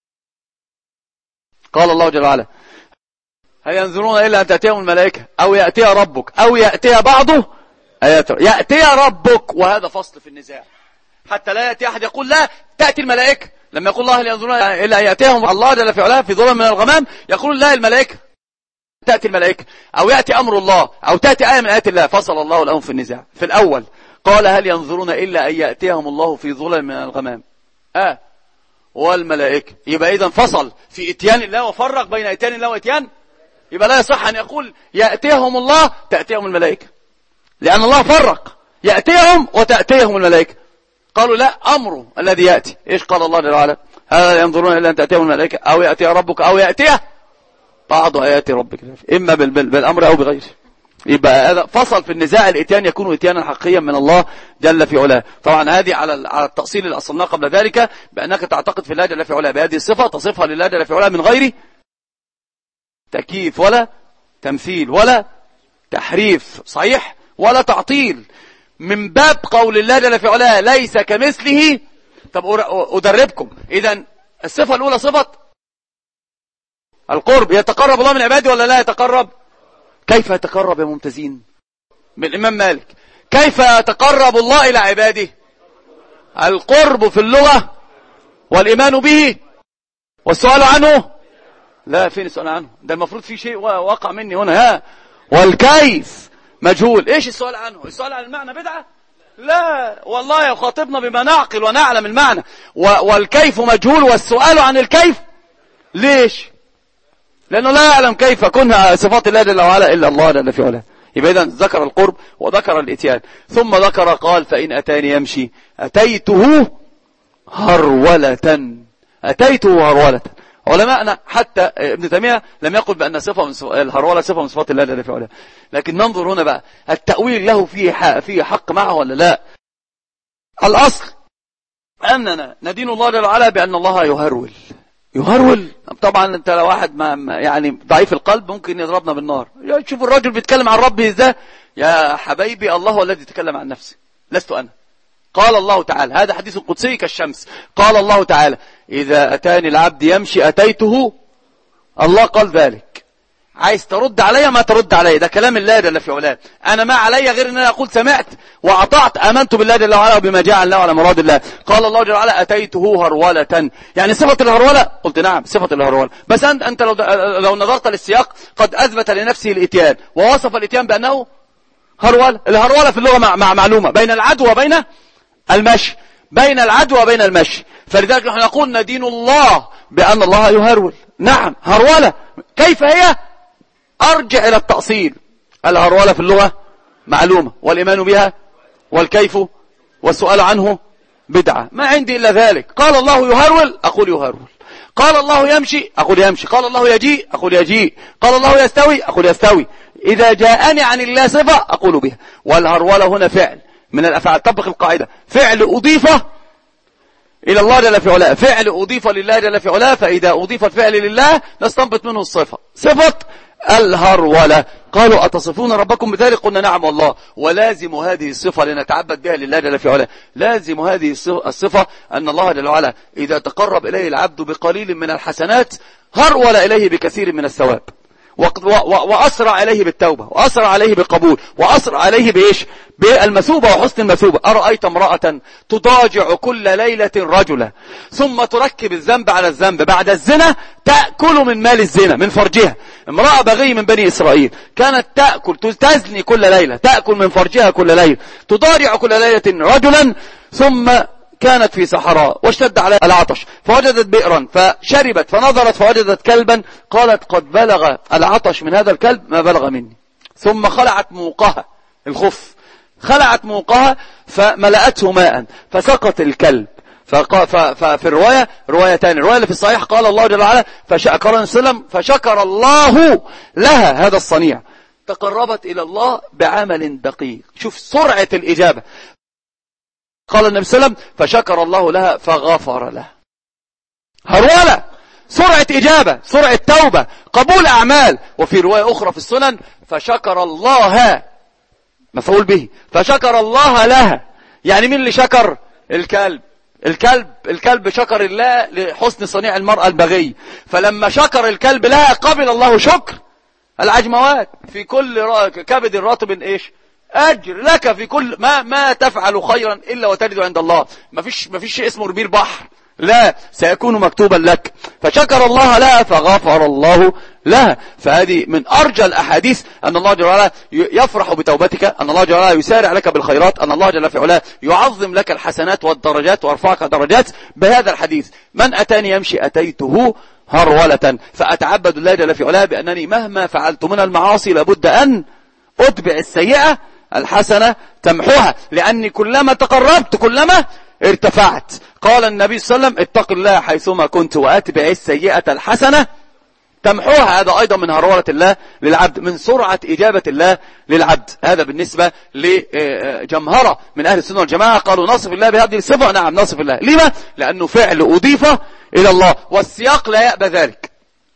[SPEAKER 1] قال الله جل وعلا هل ينظرون إلا أن تأتيهم الملائكة أو يأتي ربك أو يأتي بعضه آيات، يأتي ربك، وهذا فصل في النزاع حتى لا يأتي أحد يقول لا تأتي الملائكة. لما يقول الله هل ينظرون إلا أن يأتيهم الله جل في علاه في ظلم من الغمام، يقول لا الملائكة تأتي الملائكة أو يأتي أمر الله أو تأتي آية من آيات الله. فصل الله لهم في النزاع. في الأول قال هل ينظرون إلا أن يأتيهم الله في ظلم من الغمام آه والملائكة، يبقى إذن فصل في إتيان الله وفرق بين إتيان الله وإتيان، يبقى لا يصح أن يقول يأتيهم الله تأتيهم الملائكة، لأن الله فرق يأتيهم وتأتيهم الملائكة. قالوا لا أمره الذي يأتي. إيش قال الله جل وعلا هل ينظرون إلا أن تأتيهم الملائكة أو يأتي ربك أو يأتيه بعض آيات ربك، إما بالأمر أو بغيره. يبقى هذا فصل في النزاع. الإتيان يكون إتيانا حقيقيا من الله جل في علاه. طبعا هذه على على التأصيل اللي أصلناه قبل ذلك، بأنك تعتقد في الله جل في علاه بهذه الصفة، تصفها لله جل في علاه من غير تكييف ولا تمثيل ولا تحريف صحيح ولا تعطيل، من باب قول الله جل في علاه ليس كمثله. طب أدربكم، إذن الصفة الأولى صفة القرب، يتقرب الله من عباده ولا لا يتقرب؟ كيف يتقرب يا ممتازين؟ من الإمام مالك كيف يتقرب الله إلى عباده؟ القرب في اللغة والإيمان به والسؤال عنه. لا فين السؤال عنه؟ ده المفروض في شيء وقع مني هنا. ها والكيف مجهول. ايش السؤال عنه؟ السؤال عن المعنى بدعة؟ لا والله يخاطبنا بما نعقل ونعلم المعنى. والكيف مجهول والسؤال عن الكيف ليش؟ لأنه لا يعلم كيف كنها صفات الله جل وعلا إلا الله جل في علاه. يبقى إذن ذكر القرب وذكر الإتيان، ثم ذكر قال فإن أتاني يمشي أتيته هرولة. أتيته هرولة. علماءنا حتى ابن تيمية لم يقل بأن صفة من الهرولة صفة من صفات الله جل في علاه، لكن ننظر هنا بقى التأويل له فيه حق, فيه حق معه ولا لا. الأصل أننا ندين الله جل وعلا بأن الله يهرول. يهرول طبعا انت لو واحد ما يعني ضعيف القلب ممكن يضربنا بالنار. شوف الراجل بيتكلم عن ربه ازاي. يا حبايبي الله هو الذي يتكلم عن نفسه لست أنا. قال الله تعالى، هذا حديث قدسي كالشمس، قال الله تعالى إذا أتاني العبد يمشي أتيته. الله قال ذلك. عايز ترد علي ما ترد علي، ده كلام الله جل في علاه. أنا ما علي غير أن أنا أقول سمعت وأطعت آمنت بالله جل وعلا وبما جاء الله على مراد الله. قال الله جل وعلا أتيته هرولة، يعني صفة الهرولة. قلت نعم صفة الهرولة، بس أنت, أنت لو, لو نظرت للسياق قد أثبت لنفسه الإتيان ووصف الإتيان بأنه هرولة. الهرولة في اللغة مع, مع معلومة بين العدو وبين المشي، بين العدو وبين المشي. فلذلك نحن نقول ندين الله بأن الله يهرول. نعم هرولة كيف هي؟ أرجع إلى التأصيل. الهرولة في اللغة معلومة والإيمان بها والكيف والسؤال عنه بدعة. ما عندي إلا ذلك. قال الله يهرول أقول يهرول، قال الله يمشي أقول يمشي، قال الله يجيء أقول يجيء، قال الله يستوي أقول يستوي. إذا جاءني عن الله صفة أقول بها. والهرولة هنا فعل من الأفعال. طبق القاعدة، فعل أضيفه إلى الله جل في علاه، فعل أضيف لله جل في علاه، فإذا أضيف الفعل لله نستنبط منه الصفة، صفة الهرولة. قالوا أتصفون ربكم بذلك؟ قلنا نعم والله. ولازم هذه الصفة لنتعبد بها لله جل في علاه، لازم هذه الصفة أن الله جل وعلا إذا تقرب إليه العبد بقليل من الحسنات هرول إليه بكثير من الثواب، وأسرع إليه بالتوبة، وأسرع عليه بالقبول، وأسرع عليه بإيش؟ بالمثوبة وحسن المثوبة. أرأيت امرأة تضاجع كل ليلة رجلا ثم تركب الذنب على الذنب، بعد الزنا تأكل من مال الزنا من فرجها. امرأة بغي من بني إسرائيل كانت تأكل تزني كل ليلة، تأكل من فرجها كل ليلة، تضاجع كل ليلة رجلا، ثم كانت في صحراء واشتد عليها العطش فوجدت بئرا فشربت، فنظرت فوجدت كلبا، قالت قد بلغ العطش من هذا الكلب ما بلغ مني. ثم خلعت موقها، الخف، خلعت موقها فملأته ماء فسقط الكلب. ففي الرواية روايتان، الرواية اللي في الصحيح قال الله جل وعلا فشكر وسلم فشكر الله لها هذا الصنيع، تقربت إلى الله بعمل دقيق. شوف سرعة الإجابة. قال النبي صلى الله عليه وسلم فشكر الله لها فغفر لها. هرولة، سرعة إجابة، سرعة توبة، قبول أعمال. وفي رواية أخرى في السنن فشكر الله، مفعول به، فشكر الله لها. يعني مين اللي شكر؟ الكلب. الكلب الكلب شكر الله لحسن صنيع المرأة البغي، فلما شكر الكلب لها قبل الله شكر العجموات. في كل كبد رطب ايش؟ أجر لك في كل ما ما تفعل خيرا إلا وتجد عند الله. ما فيش ما فيش شيء اسمه ربير بحر، لا، سيكون مكتوبا لك. فشكر الله لها فغفر الله لها. فهذه من أرجى الأحاديث أن الله جل وعلا يفرح بتوبتك، أن الله جل وعلا يسارع لك بالخيرات، أن الله جل وعلا يعظم لك الحسنات والدرجات ويرفعك درجات بهذا الحديث: من أتاني يمشي أتيته هرولة. فأتعبد الله جل وعلا بأنني مهما فعلت من المعاصي لابد أن أتبع السيئة الحسنة تمحوها، لأني كلما تقربت كلما ارتفعت. قال النبي صلى الله عليه وسلم اتق الله حيثما كنت وأتبع السيئة الحسنة تمحوها. هذا أيضا من هرولة الله للعبد، من سرعة إجابة الله للعبد. هذا بالنسبة لجمهرة من أهل السنة والجماعة قالوا نصف الله بهذه الصفة. نعم نصف الله. لما؟ لأنه فعل أضيف إلى الله، والسياق لا يأبى ذلك،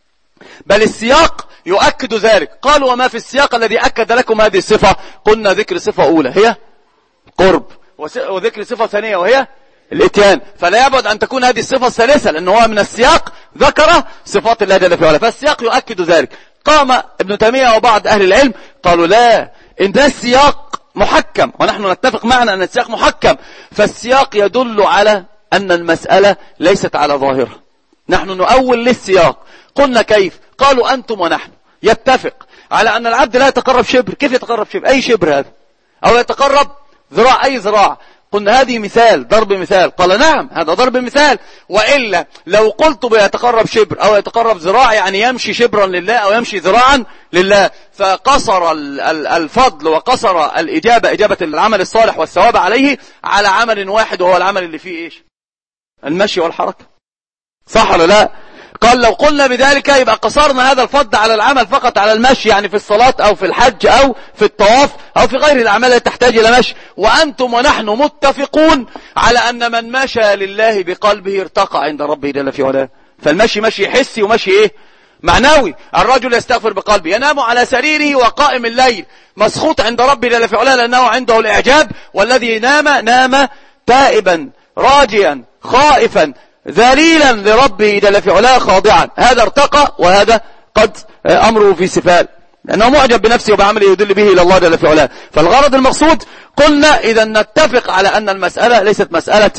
[SPEAKER 1] بل السياق يؤكد ذلك. قالوا وما في السياق الذي أكد لكم هذه الصفة؟ قلنا ذكر صفة أولى هي قرب، وذكر صفة ثانية وهي الاتيان، فلا يبعد أن تكون هذه الصفة الثالثة، لأنه هو من السياق ذكر صفات الله جل وعلا، فالسياق يؤكد ذلك. قام ابن تيمية وبعض أهل العلم قالوا لا، إن السياق محكم، ونحن نتفق معنا أن السياق محكم، فالسياق يدل على أن المسألة ليست على ظاهرها. نحن نؤول للسياق. قلنا كيف؟ قالوا أنتم ونحن يتفق على أن العبد لا يتقرب شبر. كيف يتقرب شبر؟ أي شبر هذا؟ أو يتقرب ذراع، أي ذراع؟ قلنا هذه مثال، ضرب مثال. قال نعم هذا ضرب مثال، وإلا لو قلت بيتقرب شبر أو يتقرب ذراع يعني يمشي شبرا لله أو يمشي ذراعا لله، فقصر الفضل وقصر الإجابة، إجابة العمل الصالح والثواب عليه، على عمل واحد، وهو العمل اللي فيه إيش؟ المشي والحركة. صح ولا لا؟ قال لو قلنا بذلك يبقى قصرنا هذا الفضل على العمل فقط، على المشي، يعني في الصلاة أو في الحج أو في الطواف أو في غير الأعمال التي تحتاج إلى مشي. وأنتم ونحن متفقون على أن من مشى لله بقلبه ارتقى عند ربه جل في علاه. فالمشي مشي حسي ومشي إيه؟ معنوي. الرجل يستغفر بقلبه، ينام على سريره وقائم الليل مسخوط عند ربه جل في علاه لأنه عنده الإعجاب، والذي نام نام تائبا راجيا خائفا ذليلا لربه جل في علاه خاضعا. هذا ارتقى، وهذا قد أمره في سفال، لأنه معجب بنفسه وبعمله يدل به إلى الله جل في علاه. فالغرض المقصود قلنا إذا نتفق على أن المسألة ليست مسألة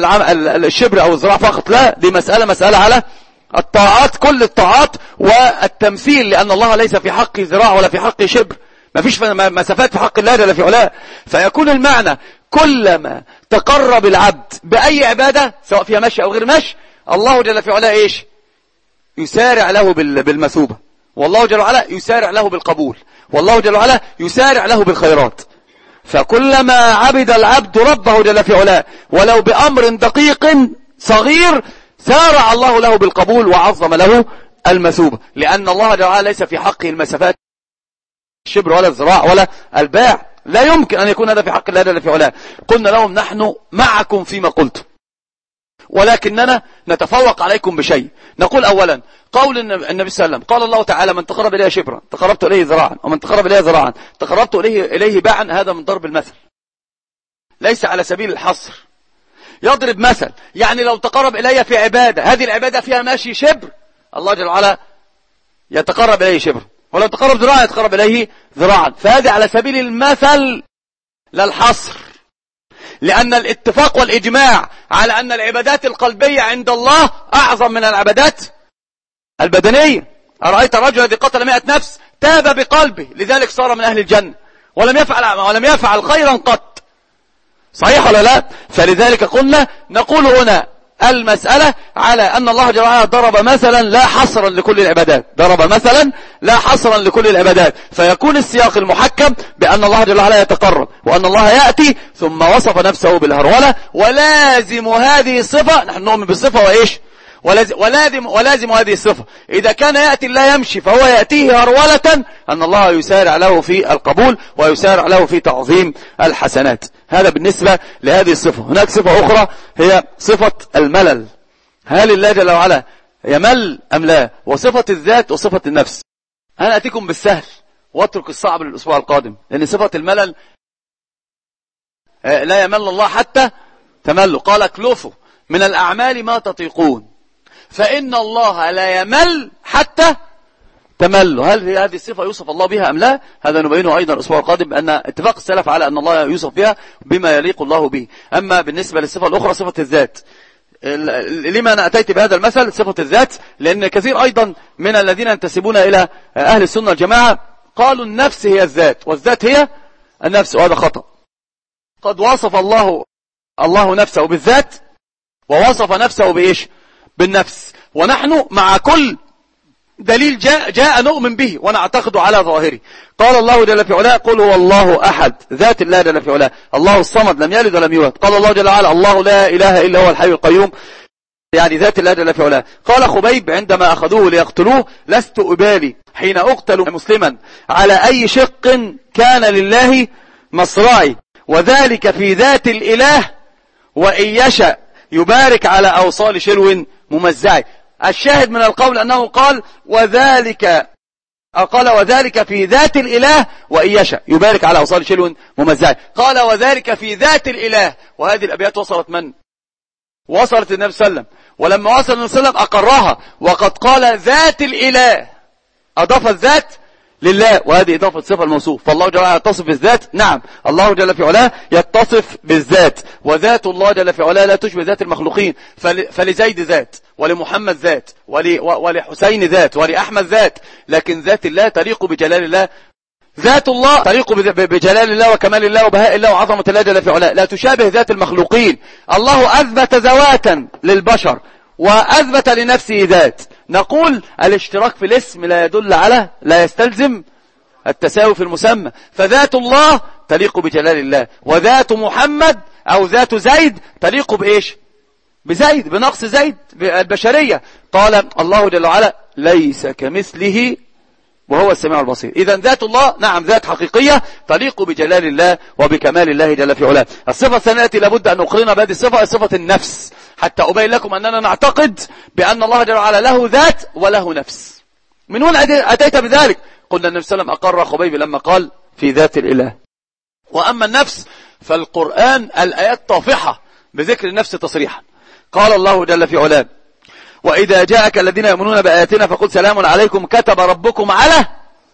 [SPEAKER 1] الشبر أو الذراع فقط، لا، دي مسألة مسألة على الطاعات، كل الطاعات والتمثيل، لأن الله ليس في حق ذراع ولا في حق شبر، ما فيش مسافات في حق الله جل في علاه. فيكون المعنى كلما تقرب العبد بأي عبادة سواء فيها مشي أو غير مشي، الله جل في علاه إيش؟ يسارع له بالمثوبة، والله جل وعلا يسارع له بالقبول، والله جل وعلا يسارع له بالخيرات. فكلما عبد العبد ربه جل في علاه ولو بأمر دقيق صغير سارع الله له بالقبول وعظم له المثوبة، لأن الله جل وعلا ليس في حقه المسافات الشبر ولا الذراع ولا الباع، لا يمكن أن يكون هذا في حق الله جل في علاه. قلنا لهم نحن معكم فيما قلتم، ولكننا نتفوق عليكم بشيء. نقول أولا قول النبي صلى الله عليه وسلم، قال الله تعالى من تقرب إليه شبرا تقربت إليه ذراعا، ومن تقرب إليه ذراعا تقربت إليه, إليه باعا. هذا من ضرب المثل، ليس على سبيل الحصر. يضرب مثل، يعني لو تقرب إليه في عبادة، هذه العبادة فيها ماشي شبر، الله جل وعلا يتقرب إليه شبر، ولو تقرب ذراعا يتقرب إليه ذراعا. فهذه على سبيل المثل لا الحصر، لأن الاتفاق والإجماع على أن العبادات القلبية عند الله أعظم من العبادات البدنية. أرأيت الرجل الذي قتل مئة نفس تاب بقلبه لذلك صار من أهل الجنة، ولم يفعل ولم يفعل خيرا قط. صحيح ولا لا؟ فلذلك قلنا نقول هنا المسألة على أن الله جل وعلا ضرب مثلا لا حصرا لكل العبادات، ضرب مثلا لا حصرا لكل العبادات، فيكون السياق المحكم بأن الله جل وعلا يتقرب وأن الله يأتي، ثم وصف نفسه بالهرولة. ولازم هذه الصفة، نحن نؤمن بالصفة وإيش ولازم, ولازم هذه الصفة إذا كان يأتي لا يمشي فهو يأتيه هرولة، أن الله يسارع له في القبول ويسارع له في تعظيم الحسنات. هذا بالنسبة لهذه الصفة. هناك صفة أخرى هي صفة الملل. هل الله جل وعلا يمل أم لا؟ وصفة الذات وصفة النفس. أنا أتيكم بالسهل واترك الصعب للأسبوع القادم، لأن صفة الملل لا يمل الله حتى تملوا. قال اكلفوا من الأعمال ما تطيقون، فإن الله لا يمل حتى تملوا. هل هذه الصفة يوصف الله بها أم لا؟ هذا نبينه أيضا الأسبوع القادم، بأن اتفاق السلف على أن الله يوصف بها بما يليق الله به. أما بالنسبة للصفة الأخرى صفة الذات، لما أنا أتيت بهذا المثل صفة الذات؟ لأن كثير أيضا من الذين ينتسبون إلى أهل السنة والجماعة قالوا النفس هي الذات والذات هي النفس، وهذا خطأ. قد وصف الله الله نفسه بالذات ووصف نفسه بإيش؟ بالنفس. ونحن مع كل دليل جاء, جاء نؤمن به ونعتقد على ظاهره. قال الله جل في علاه قل هو الله أحد، ذات الله جل في علاه. الله الصمد لم يلد ولم يولد. قال الله جل وعلا الله لا إله إلا هو الحي القيوم، يعني ذات الله جل في علاه. قال خبيب عندما أخذوه ليقتلوه لست أبالي حين أقتل مسلما على أي شق كان لله مصراعي، وذلك في ذات الإله وإن يشأ يبارك على أوصال شلو ممزعي. الشاهد من القول أنه قال وذلك قال وذلك في ذات الإله وإن يشأ يبارك على أوصال شلو ممزعي. قال وذلك في ذات الإله. وهذه الأبيات وصلت من؟ وصلت النبي صلى الله عليه وسلم، ولما وصل النبي صلى الله عليه وسلم أقرها وقد قال ذات الإله، أضاف الذات لله، وهذه إضافة صفة الموصوف. فالله جل وعلا يتصف بالذات، نعم الله جل في علاه يتصف بالذات، وذات الله جل في علاه لا تشبه ذات المخلوقين. فلزيد ذات، ولمحمد ذات، ولحسين ذات، ولأحمد ذات، لكن ذات الله تليق بجلال الله. ذات الله تليق بجلال الله وكمال الله وبهاء الله وعظمة الله جل في علاه، لا تشابه ذات المخلوقين. الله أثبت ذواتا للبشر وأثبت لنفسه ذات. نقول الاشتراك في الاسم لا يدل على لا يستلزم التساوي في المسمى. فذات الله تليق بجلال الله، وذات محمد أو ذات زيد تليق بإيش؟ بزيد، بنقص زيد البشرية. قال الله جل وعلا ليس كمثله وهو السميع البصير. إذن ذات الله نعم ذات حقيقية تليق بجلال الله وبكمال الله جل في علاه. الصفة الثانية التي لابد أن نقرن بهذه الصفة صفة النفس، حتى أبين لكم أننا نعتقد بأن الله جل وعلا له ذات وله نفس. من هنا أتيت بذلك؟ قلنا النبي صلى الله عليه وسلم أقر خبيب لما قال في ذات الإله. وأما النفس فالقرآن الآيات طافحة بذكر النفس تصريحا. قال الله جل في علاه وإذا جاءك الذين يؤمنون بآياتنا فقل سلام عليكم كتب ربكم على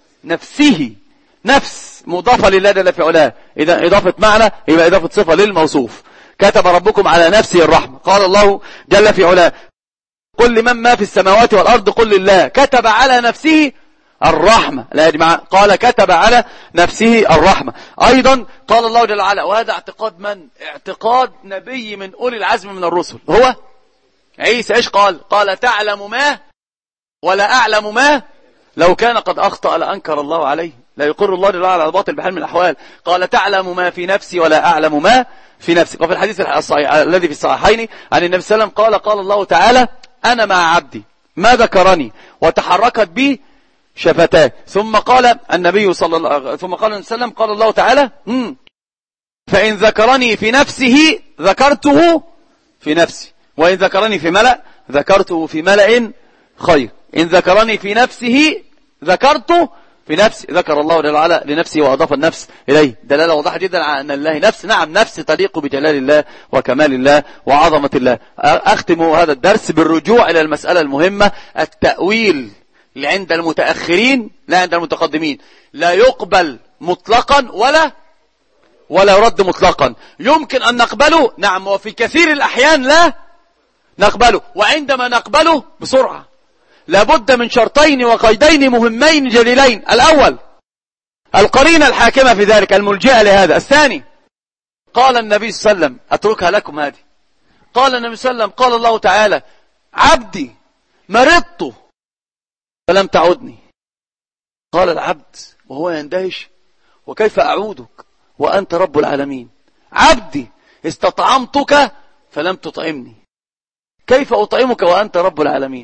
[SPEAKER 1] نفسه. نفس مضافة لله جل في علاه، إذا إضافة معنى يبقى إضافة صفة للموصوف. كتب ربكم على نفسه الرحمة. قال الله جل في علاه قل لمن ما في السماوات والأرض قل لله كتب على نفسه الرحمة. لا يا جماعة، قال كتب على نفسه الرحمة. أيضا قال الله جل وعلا وهذا اعتقاد من؟ اعتقاد نبي من أولي العزم من الرسل هو عيسى. ايش قال؟ قال تعلم ما ولا أعلم ما لو كان قد أخطأ لأنكر الله عليه. لا يقر الله جل وعلا على الباطل بحال من الأحوال. قال تعلم ما في نفسي ولا أعلم ما في نفسي. وفي الحديث الصحيح الذي في الصحيحين عن النبي صلى الله عليه وسلم قال قال الله تعالى أنا مع عبدي ما ذكرني وتحركت بي شفتاه. ثم قال النبي صلى الله ثم قال النبي صلى الله عليه وسلم قال الله تعالى مم. فإن ذكرني في نفسه ذكرته في نفسي، وإن ذكرني في ملأ ذكرته في ملأ خير. إن ذكرني في نفسه ذكرته في نفسي، ذكر الله جل وعلا لنفسه وأضاف النفس إليه، دلالة واضحة جدا على أن الله نفس. نعم، نفس تليق بجلال الله وكمال الله وعظمة الله. أختم هذا الدرس بالرجوع إلى المسألة المهمة، التأويل اللي عند المتأخرين لا عند المتقدمين، لا يقبل مطلقا ولا ولا يرد مطلقا. يمكن أن نقبله، نعم، وفي كثير الأحيان لا نقبله، وعندما نقبله بسرعة لابد من شرطين وقيدين مهمين جليلين. الأول القرينة الحاكمة في ذلك الملجئة لهذا. الثاني قال النبي صلى الله عليه وسلم، أتركها لكم هذه، قال النبي صلى الله عليه وسلم، قال الله تعالى: عبدي مرضت فلم تعودني. قال العبد وهو يندهش: وكيف أعودك وأنت رب العالمين؟ عبدي استطعمتك فلم تطعمني، كيف أطعمك وأنت رب العالمين؟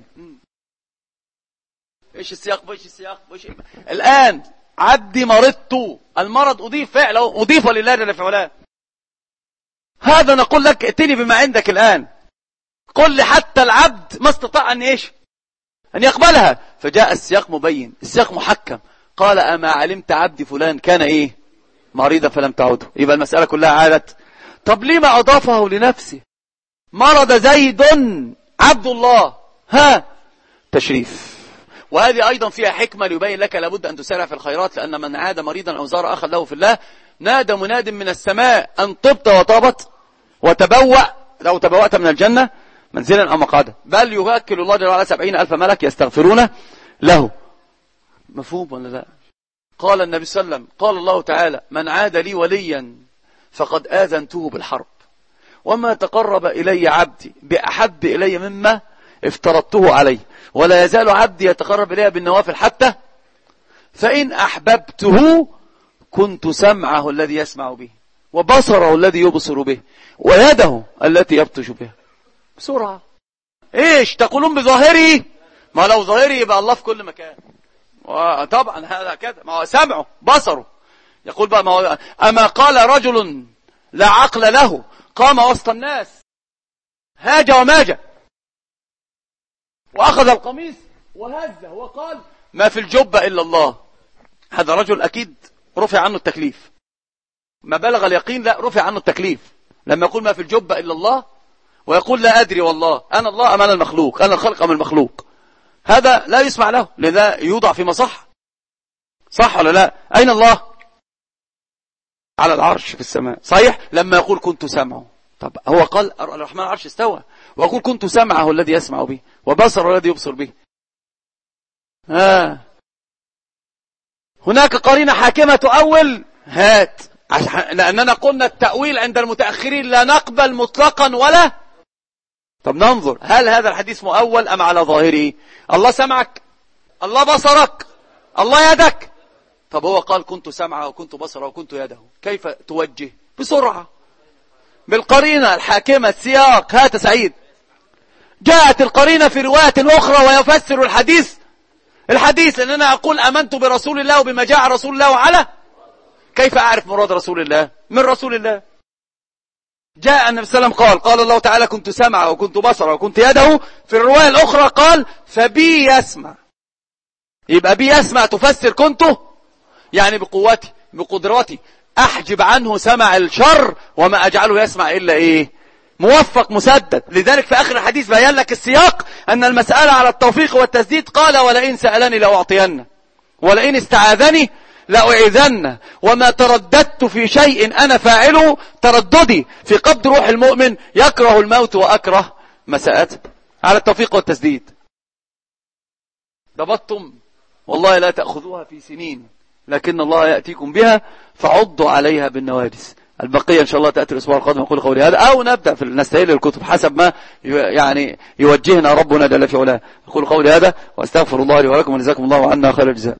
[SPEAKER 1] إيش السياق؟ إيش السياق؟ إيش الآن عبدي مرضت، المرض أضيف فعله، أضيف لله جل وعلا. هذا نقول لك ائتني بما عندك الآن، قل لي حتى العبد ما استطاع أن إيش أن يقبلها. فجاء السياق مبين، السياق محكم، قال: أما علمت عبدي فلان كان إيه مريضا فلم تعوده. يبقى المسألة كلها عادت. طب لما أضافه لنفسه؟ مرض زيد عبد الله، ها تشريف. وهذه أيضا فيها حكمة ليبين لك لابد أن تسارع في الخيرات، لأن من عاد مريضا أو زار أخا له في الله نادى مناد من السماء أن طبت وطابت وتبوأ، لو تبوأت من الجنة منزلا أو مقعدا، بل يوكل الله جل وعلا سبعين ألف ملك يستغفرون له. مفهوم ولا لا؟ قال النبي صلى الله عليه وسلم، قال الله تعالى: من عاد لي وليا فقد آذنته بالحرب، وما تقرب إلي عبدي بأحب إلي مما افترضته عليه، ولا يزال عبدي يتقرب إلي بالنوافل حتى فإن أحببته كنت سمعه الذي يسمع به، وبصره الذي يبصر به، ويده التي يبطش بها. بسرعة. إيش تقولون بظاهره؟ ما لو ظاهره يبقى الله في كل مكان، وطبعا هذا كذا، ما هو سمعه بصره. يقول بقى: ما هو أما قال رجل لا عقل له قام وسط الناس هاج وماج وأخذ القميص وهزه وقال: ما في الجبة إلا الله. هذا رجل أكيد رفع عنه التكليف، ما بلغ اليقين لا رفع عنه التكليف لما يقول ما في الجبة إلا الله، ويقول لا أدري والله، أنا الله أم أنا المخلوق، أنا الخلق أم المخلوق. هذا لا يسمع له، لذا يوضع في مصح. صح ولا لا؟ أين الله؟ على العرش في السماء، صحيح. لما يقول كنت سمعه، طب هو قال الرحمن العرش استوى، ويقول كنت سمعه الذي يسمع به، وبصره الذي يبصر به. آه. هناك قرينة حاكمة تؤول، هات، لأننا قلنا التأويل عند المتأخرين لا نقبل مطلقا ولا. طب ننظر، هل هذا الحديث مؤول أم على ظاهره؟ الله سمعك، الله بصرك، الله يدك. طب هو قال كنت سمعه وكنت بصره وكنت يده، كيف توجه؟ بسرعة بالقرينة الحاكمة السياق. هات سعيد. جاءت القرينة في رواية أخرى ويفسر الحديث الحديث لأن أنا أقول أمنت برسول الله وبما جاء رسول الله وعلى. كيف أعرف مراد رسول الله من رسول الله؟ جاء النبي صلى الله عليه وسلم قال قال الله تعالى كنت سمعه وكنت بصره وكنت يده. في الرواية الأخرى قال فبي يسمع. يبقى بي يسمع تفسر كنت، يعني بقوتي بقدرتي أحجب عنه سمع الشر وما أجعله يسمع إلا إيه؟ موفق مسدد. لذلك في آخر الحديث بيان لك السياق أن المسألة على التوفيق والتسديد. قال ولئن سألني لأعطينه ولئن استعاذني لأعيذنه وما ترددت في شيء أنا فاعله ترددي في قبض روح المؤمن يكره الموت وأكره مساءته. على التوفيق والتسديد. ضبطتم؟ والله لا تأخذوها في سنين لكن الله يأتيكم بها فعضوا عليها بالنواجس. البقية إن شاء الله تأتي الأسبوع القادم. أقول قولي هذا أو نبدأ في نستهيل الكتب حسب ما يعني يوجهنا ربنا جل في علاه. أقول قولي هذا وأستغفر الله لي ولكم وجزاكم الله عنا خير الجزاء.